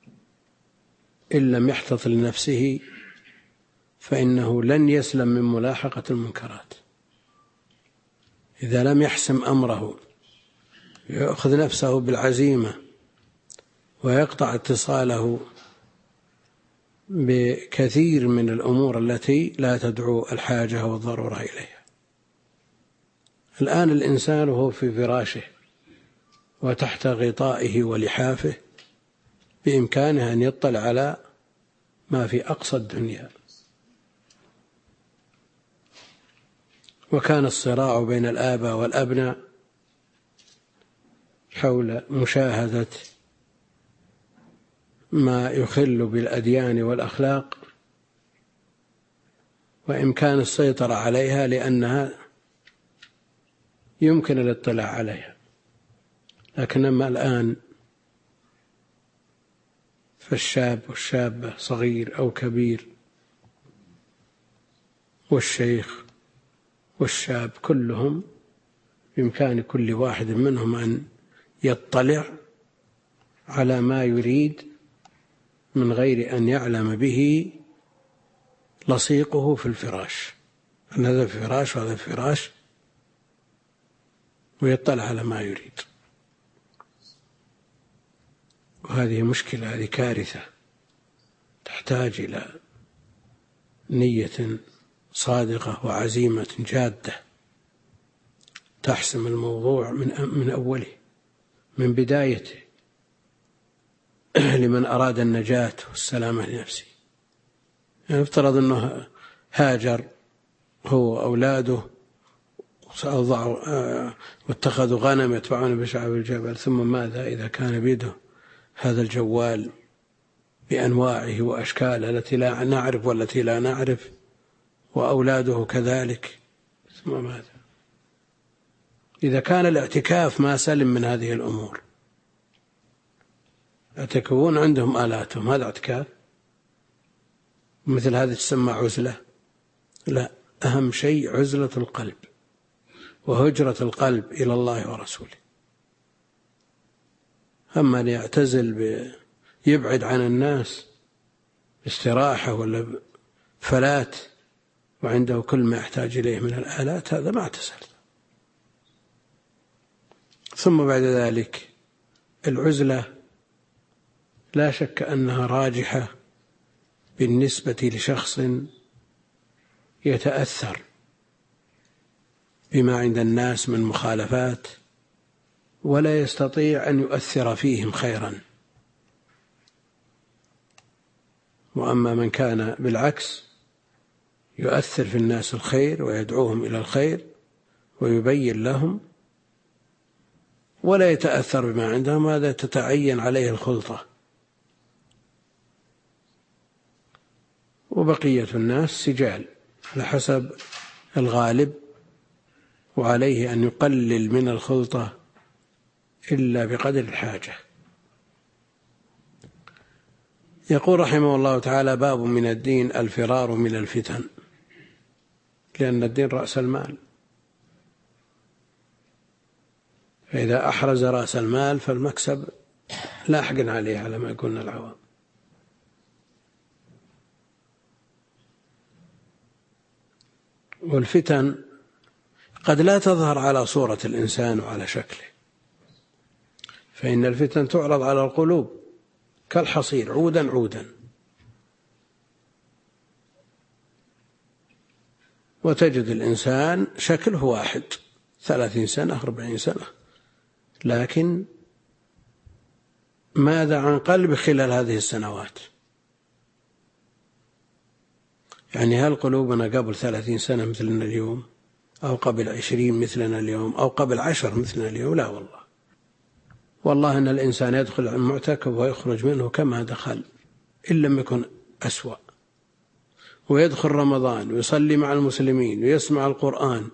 إن لم يحتط لنفسه فإنه لن يسلم من ملاحقة المنكرات. إذا لم يحسم أمره يأخذ نفسه بالعزيمة ويقطع اتصاله بكثير من الأمور التي لا تدعو الحاجة والضرورة إليها. الآن الإنسان وهو في فراشه وتحت غطائه ولحافه بإمكانه أن يطلع على ما في أقصى الدنيا. وكان الصراع بين الآباء والأبناء حول مشاهدة ما يخل بالأديان والأخلاق وإمكان السيطرة عليها، لأنها يمكن الاطلاع عليها. لكن أما الآن فالشاب والشابة صغير أو كبير والشيخ والشاب كلهم بإمكان كل واحد منهم أن يطلع على ما يريد من غير أن يعلم به لصيقه في الفراش، أن هذا الفراش وهذا الفراش، ويطلع على ما يريد. وهذه مشكلة، هذه كارثة تحتاج إلى نية صادقة وعزيمة جادة تحسم الموضوع من من أوله، من بدايته، لمن أراد النجاة والسلامة لنفسه. يعني افترض أنه هاجر هو وأولاده واتخذوا غنم يتبعون بشعب الجبل، ثم ماذا إذا كان بيده هذا الجوال بأنواعه وأشكاله التي لا نعرف والتي لا نعرف، وأولاده كذلك، ثم ماذا إذا كان الاعتكاف ما سلم من هذه الأمور؟ يعتكفون عندهم آلاتهم، هذا اعتكاف؟ مثل هذا تسمى عزلة؟ لا، أهم شيء عزلة القلب وهجرة القلب إلى الله ورسوله. أما أن يعتزل يبعد عن الناس استراحة ولا فلات وعنده كل ما يحتاج إليه من الآلات، هذا ما اعتزل. ثم بعد ذلك العزلة لا شك أنها راجحة بالنسبة لشخص يتأثر بما عند الناس من مخالفات ولا يستطيع أن يؤثر فيهم خيرا. وأما من كان بالعكس يؤثر في الناس الخير ويدعوهم إلى الخير ويبين لهم، ولا يتأثر بما عندهم، هذا تتعين عليه الخلطة. وبقية الناس سجال على حسب الغالب، وعليه أن يقلل من الخلطة إلا بقدر الحاجة. يقول رحمه الله تعالى: باب من الدين الفرار من الفتن، لأن الدين رأس المال، فإذا أحرز رأس المال فالمكسب لاحق عليه على ما يقولنا العوام. والفتن قد لا تظهر على صورة الإنسان وعلى شكله، فإن الفتن تعرض على القلوب كالحصير عودا عودا، وتجد الإنسان شكله واحد ثلاثين سنة أربعين سنة، لكن ماذا عن قلبه خلال هذه السنوات؟ يعني هل قلوبنا قبل ثلاثين سنة مثلنا اليوم، أو قبل عشرين مثلنا اليوم، أو قبل عشر مثلنا اليوم؟ لا والله. والله أن الإنسان يدخل المعتكف ويخرج منه كما دخل إن لم يكن أسوأ، ويدخل رمضان ويصلي مع المسلمين ويسمع القرآن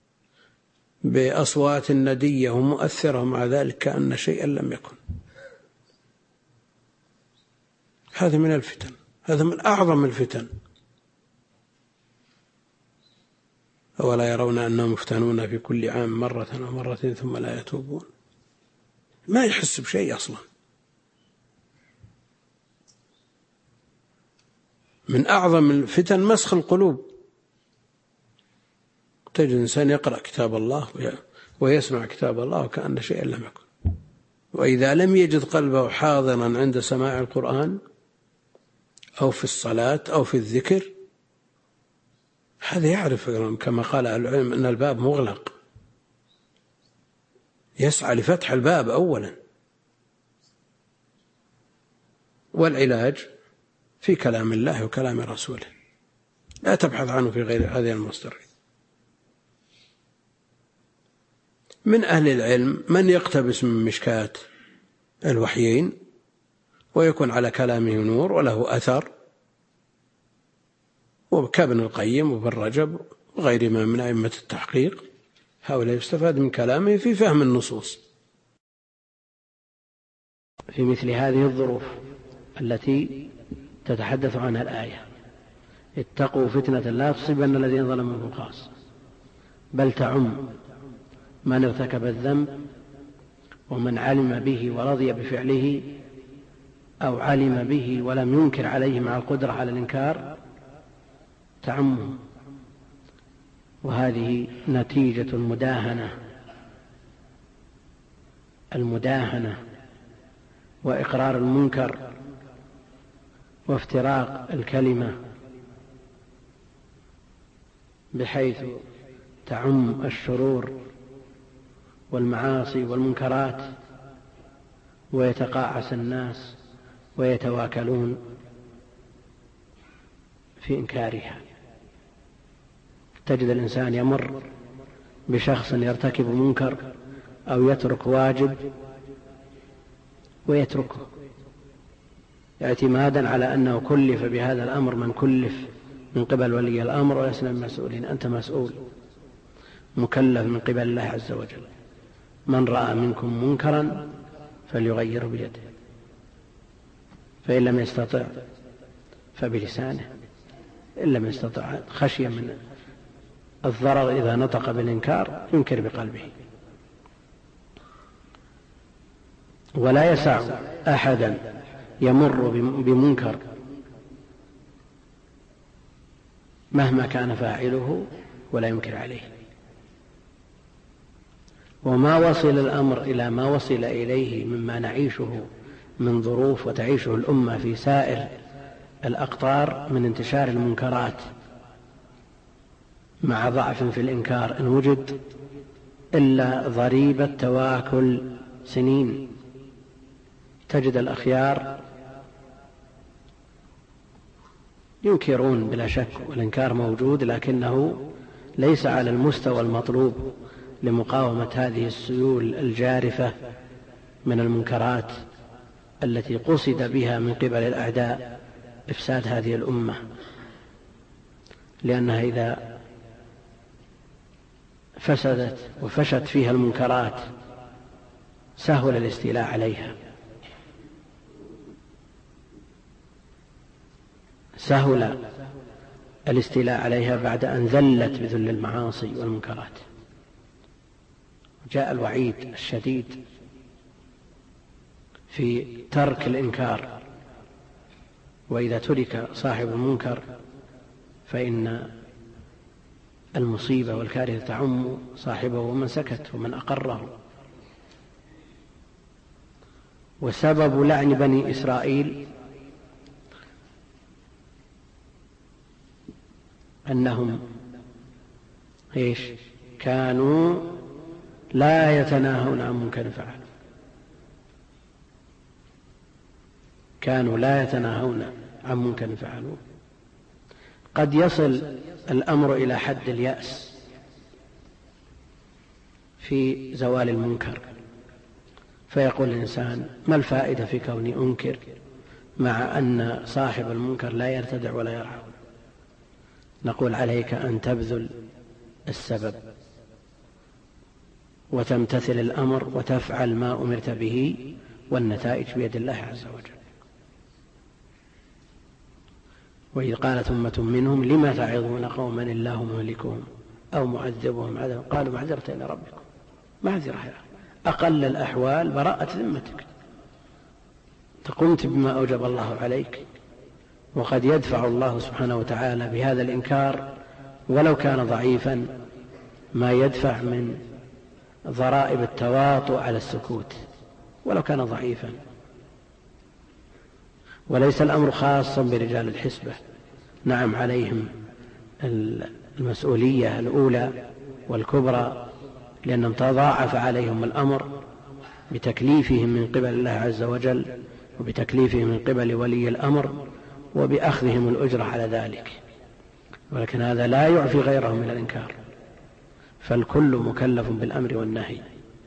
بأصوات ندية ومؤثرة، مع ذلك كأن شيئا لم يكن. هذا من الفتن، هذا من أعظم الفتن. أولا يرون أنهم يفتنون في كل عام مرة أو مرتين ثم لا يتوبون؟ ما يحس بشيء أصلا. من أعظم الفتن مسخ القلوب. تجد إنسان يقرأ كتاب الله ويسمع كتاب الله وكأن شيئا لم يكن، وإذا لم يجد قلبه حاضرا عند سماع القرآن أو في الصلاة أو في الذكر، هذا يعرف كما قال العلم أن الباب مغلق، يسعى لفتح الباب أولا. والعلاج في كلام الله وكلام رسوله، لا تبحث عنه في غير هذه المصدر. من أهل العلم من يقتبس من مشكاة الوحيين ويكون على كلامه نور وله أثر، وكابن القيم وابن رجب وغيرهما من أئمة التحقيق، هؤلاء يستفاد من كلامه في فهم النصوص. في مثل هذه الظروف التي تتحدث عنها الآية: اتقوا فتنة لا تصيبن الذين ظلموا منكم خاصة، بل تعم من ارتكب الذنب ومن علم به ورضي بفعله، أو علم به ولم ينكر عليه مع القدرة على الإنكار، تعمه. وهذه نتيجة المداهنة المداهنة وإقرار المنكر وافتراق الكلمة، بحيث تعم الشرور والمعاصي والمنكرات، ويتقاعس الناس ويتواكلون في إنكارها. تجد الإنسان يمر بشخص يرتكب منكر أو يترك واجب ويتركه اعتمادا على أنه كلف بهذا الأمر من كلف من قبل ولي الأمر ولسنا المسؤولين. أنت مسؤول مكلف من قبل الله عز وجل. من رأى منكم منكرا فليغيره بيده، فإن لم يستطع فبلسانه، إن لم يستطع خشية من الضرر إذا نطق بالإنكار ينكر بقلبه. ولا يسع أحدا يمر بمنكر مهما كان فاعله ولا ينكر عليه. وما وصل الأمر إلى ما وصل إليه مما نعيشه من ظروف وتعيشه الأمة في سائر الأقطار من انتشار المنكرات مع ضعف في الإنكار إن وجد، إلا ضريبة تواكل سنين. تجد الأخيار ينكرون بلا شك، والإنكار موجود، لكنه ليس على المستوى المطلوب لمقاومة هذه السيول الجارفة من المنكرات التي قصد بها من قبل الأعداء إفساد هذه الأمة، لأنها إذا فسدت وفشت فيها المنكرات سهل الاستيلاء عليها، سهل الاستيلاء عليها بعد أن ذلت بذل المعاصي والمنكرات. جاء الوعيد الشديد في ترك الإنكار، وإذا ترك صاحب المنكر فإن المصيبة والكارثة تعم صاحبه ومن سكت ومن أقره. وسبب لعن بني إسرائيل أنهم إيش؟ كانوا لا يتناهون عن منكر فعلوا، كانوا لا يتناهون عن منكر فعلوا. قد يصل الأمر إلى حد اليأس في زوال المنكر، فيقول الإنسان ما الفائدة في كوني أنكر مع أن صاحب المنكر لا يرتدع ولا يرعى؟ نقول عليك أن تبذل السبب وتمتثل الأمر وتفعل ما أمرت به، والنتائج بيد الله عز وجل. وإذ قالت أمة منهم لما تعظون قوما الله مهلكهم أو معذبهم عذابا قالوا معذرة إلى ربكم، معذرة أقل الأحوال براءة ذمتك، تقمت بما أوجب الله عليك. وقد يدفع الله سبحانه وتعالى بهذا الإنكار ولو كان ضعيفا ما يدفع من ضرائب التواطؤ على السكوت ولو كان ضعيفا. وليس الأمر خاصا برجال الحسبة، نعم عليهم المسؤولية الأولى والكبرى، لأنهم تضاعف عليهم الأمر بتكليفهم من قبل الله عز وجل وبتكليفهم من قبل ولي الأمر وبأخذهم الأجرة على ذلك، ولكن هذا لا يعفي غيرهم من الإنكار، فالكل مكلف بالأمر والنهي.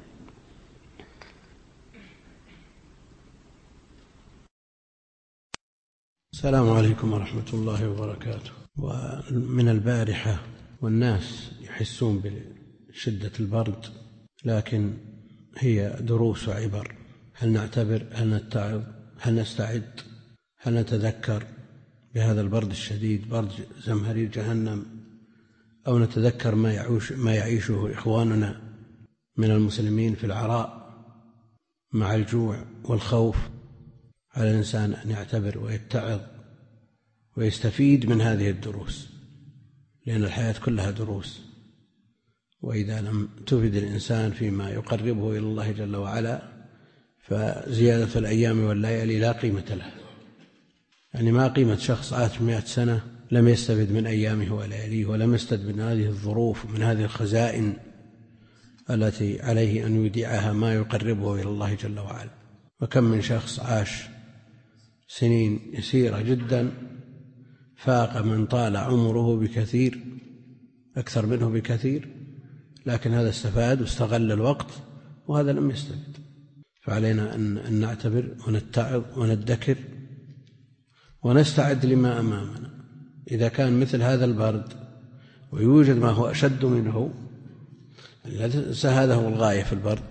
السلام عليكم ورحمة الله وبركاته. ومن البارحة والناس يحسون بشدة البرد، لكن هي دروس وعبر. هل نعتبر؟ هل نتعظ؟ هل نستعد؟ هل نتذكر بهذا البرد الشديد، برد زمهرير جهنم، أو نتذكر ما يعيش ما يعيشه إخواننا من المسلمين في العراء مع الجوع والخوف؟ على الإنسان أن يعتبر ويتعظ ويستفيد من هذه الدروس، لأن الحياة كلها دروس، وإذا لم تفد الإنسان فيما يقربه إلى الله جل وعلا فزيادة الأيام والليالي لا قيمة لها. يعني ما قيمة شخص عاش مئة سنة لم يستفد من أيامه ولياليه، ولم يستفد من هذه الظروف ومن هذه الخزائن التي عليه أن يودعها ما يقربه إلى الله جل وعلا. وكم من شخص عاش سنين يسيرة جدا فاق من طال عمره بكثير، أكثر منه بكثير، لكن هذا استفاد واستغل الوقت وهذا لم يستفد. فعلينا أن نعتبر ونتعظ وندكر ونستعد لما أمامنا. إذا كان مثل هذا البرد ويوجد ما هو أشد منه، هذا هو الغاية في البرد.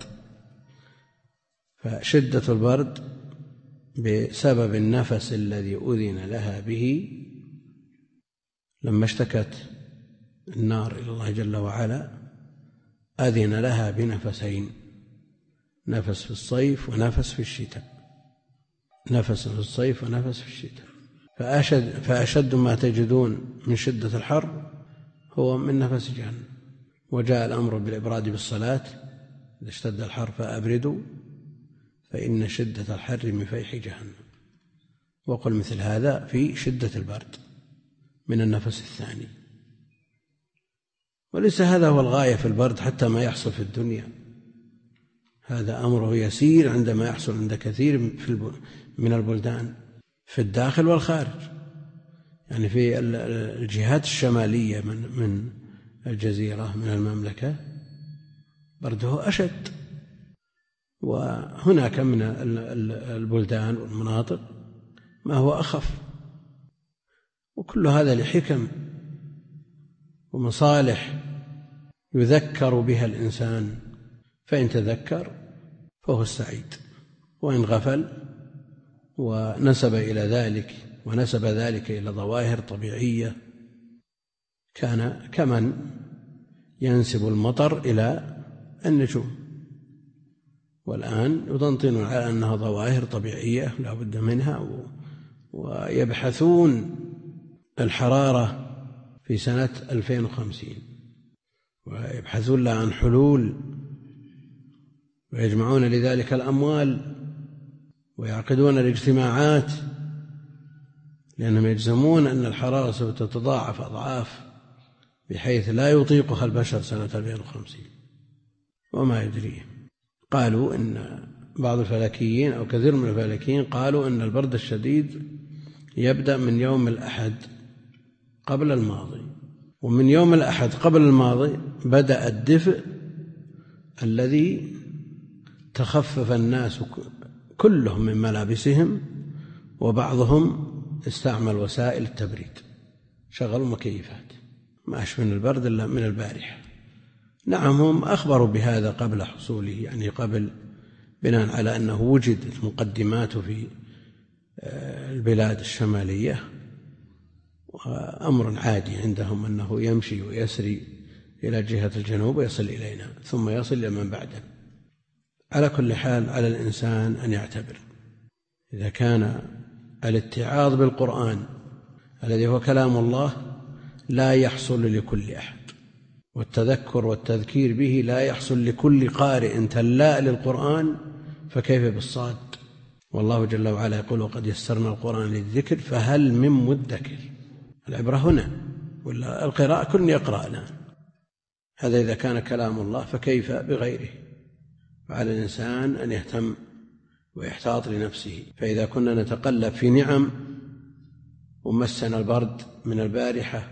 فشدة البرد بسبب النفس الذي أذن لها به، لما اشتكت النار إلى الله جل وعلا أذن لها بنفسين، نفس في الصيف ونفس في الشتاء، نفس في الصيف ونفس في الشتاء. فأشد, فأشد ما تجدون من شدة الحر هو من نفس جهنم. وجاء الأمر بالإبراد بالصلاة، إذا اشتد الحر فأبردوا فإن شدة الحر من فيح جهنم. وقل مثل هذا في شدة البرد من النفس الثاني. وليس هذا هو الغاية في البرد حتى ما يحصل في الدنيا، هذا أمره يسير عندما يحصل عند كثير من البلدان في الداخل والخارج. يعني في الجهات الشمالية من من الجزيرة من المملكة برده أشد. وهناك من البلدان والمناطق ما هو أخف، وكل هذا لحكم ومصالح يذكر بها الإنسان، فإن تذكر فهو السعيد، وإن غفل ونسب إلى ذلك ونسب ذلك إلى ظواهر طبيعية كان كمن ينسب المطر إلى النجوم، والآن يطنطن على أنها ظواهر طبيعية لا بد منها، ويبحثون الحرارة في سنة ألفين وخمسين ويبحثون لها عن حلول، ويجمعون لذلك الأموال ويعقدون الاجتماعات، لأنهم يجزمون أن الحرارة سوف تتضاعف أضعاف بحيث لا يطيقها البشر سنة ألفين وخمسين، وما يدريهم. قالوا إن بعض الفلكيين أو كثير من الفلكيين قالوا أن البرد الشديد يبدأ من يوم الأحد قبل الماضي، ومن يوم الأحد قبل الماضي بدأ الدفء الذي تخفف الناس كلهم من ملابسهم، وبعضهم استعمل وسائل التبريد، شغلوا مكيفات، ما أشبه من البرد إلا من البارحة. نعم هم أخبروا بهذا قبل حصوله، يعني قبل، بناء على أنه وجدت مقدماته في البلاد الشمالية، وأمر عادي عندهم أنه يمشي ويسري إلى جهة الجنوب ويصل إلينا ثم يصل إلى من بعده. على كل حال على الإنسان أن يعتبر، إذا كان الاتعاظ بالقرآن الذي هو كلام الله لا يحصل لكل أحد، والتذكر والتذكير به لا يحصل لكل قارئ تلاء للقرآن، فكيف بالصاد؟ والله جل وعلا يقول وقد يسرنا القرآن للذكر فهل من مدكر. العبرة هنا، ولا القراءة كل يقرأ الآن. هذا إذا كان كلام الله، فكيف بغيره؟ فعلى الإنسان أن يهتم ويحتاط لنفسه. فإذا كنا نتقلب في نعم ومسنا البرد من البارحة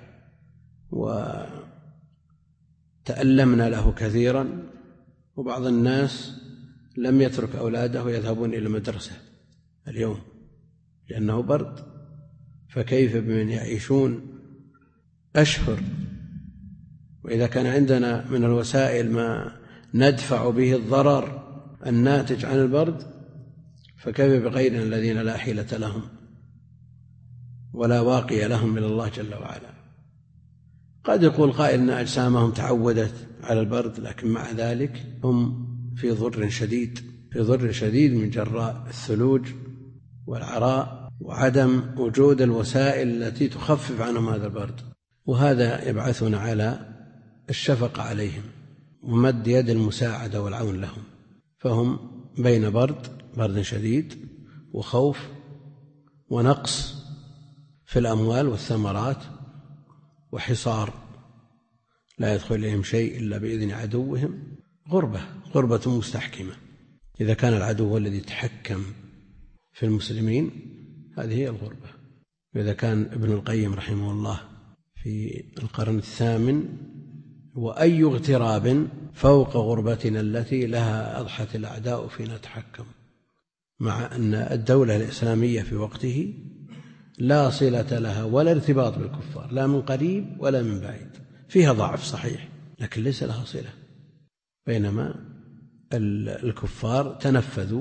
وتألمنا له كثيرا، وبعض الناس لم يترك أولاده يذهبون إلى المدرسة اليوم لأنه برد، فكيف بمن يعيشون أشهر؟ وإذا كان عندنا من الوسائل ما ندفع به الضرر الناتج عن البرد، فكيف بغيرنا الذين لا حيلة لهم ولا واقي لهم من الله جل وعلا؟ قد يقول قائل أن أجسامهم تعودت على البرد، لكن مع ذلك هم في ضر شديد في ضر شديد من جراء الثلوج والعراء وعدم وجود الوسائل التي تخفف عنهم هذا البرد. وهذا يبعثنا على الشفقة عليهم ومد يد المساعدة والعون لهم، فهم بين برد برد شديد وخوف ونقص في الأموال والثمرات وحصار لا يدخل إليهم شيء إلا بإذن عدوهم، غربة غربة مستحكمة. إذا كان العدو هو الذي يتحكم في المسلمين هذه هي الغربة. وإذا كان ابن القيم رحمه الله في القرن الثامن وأي اغتراب فوق غربتنا التي لها أضحت الأعداء فينا تحكم، مع أن الدولة الإسلامية في وقته لا صلة لها ولا ارتباط بالكفار، لا من قريب ولا من بعيد، فيها ضعف صحيح لكن ليس لها صلة، بينما الكفار تنفذوا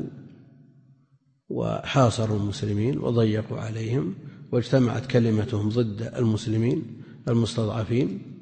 وحاصروا المسلمين وضيقوا عليهم، واجتمعت كلمتهم ضد المسلمين المستضعفين،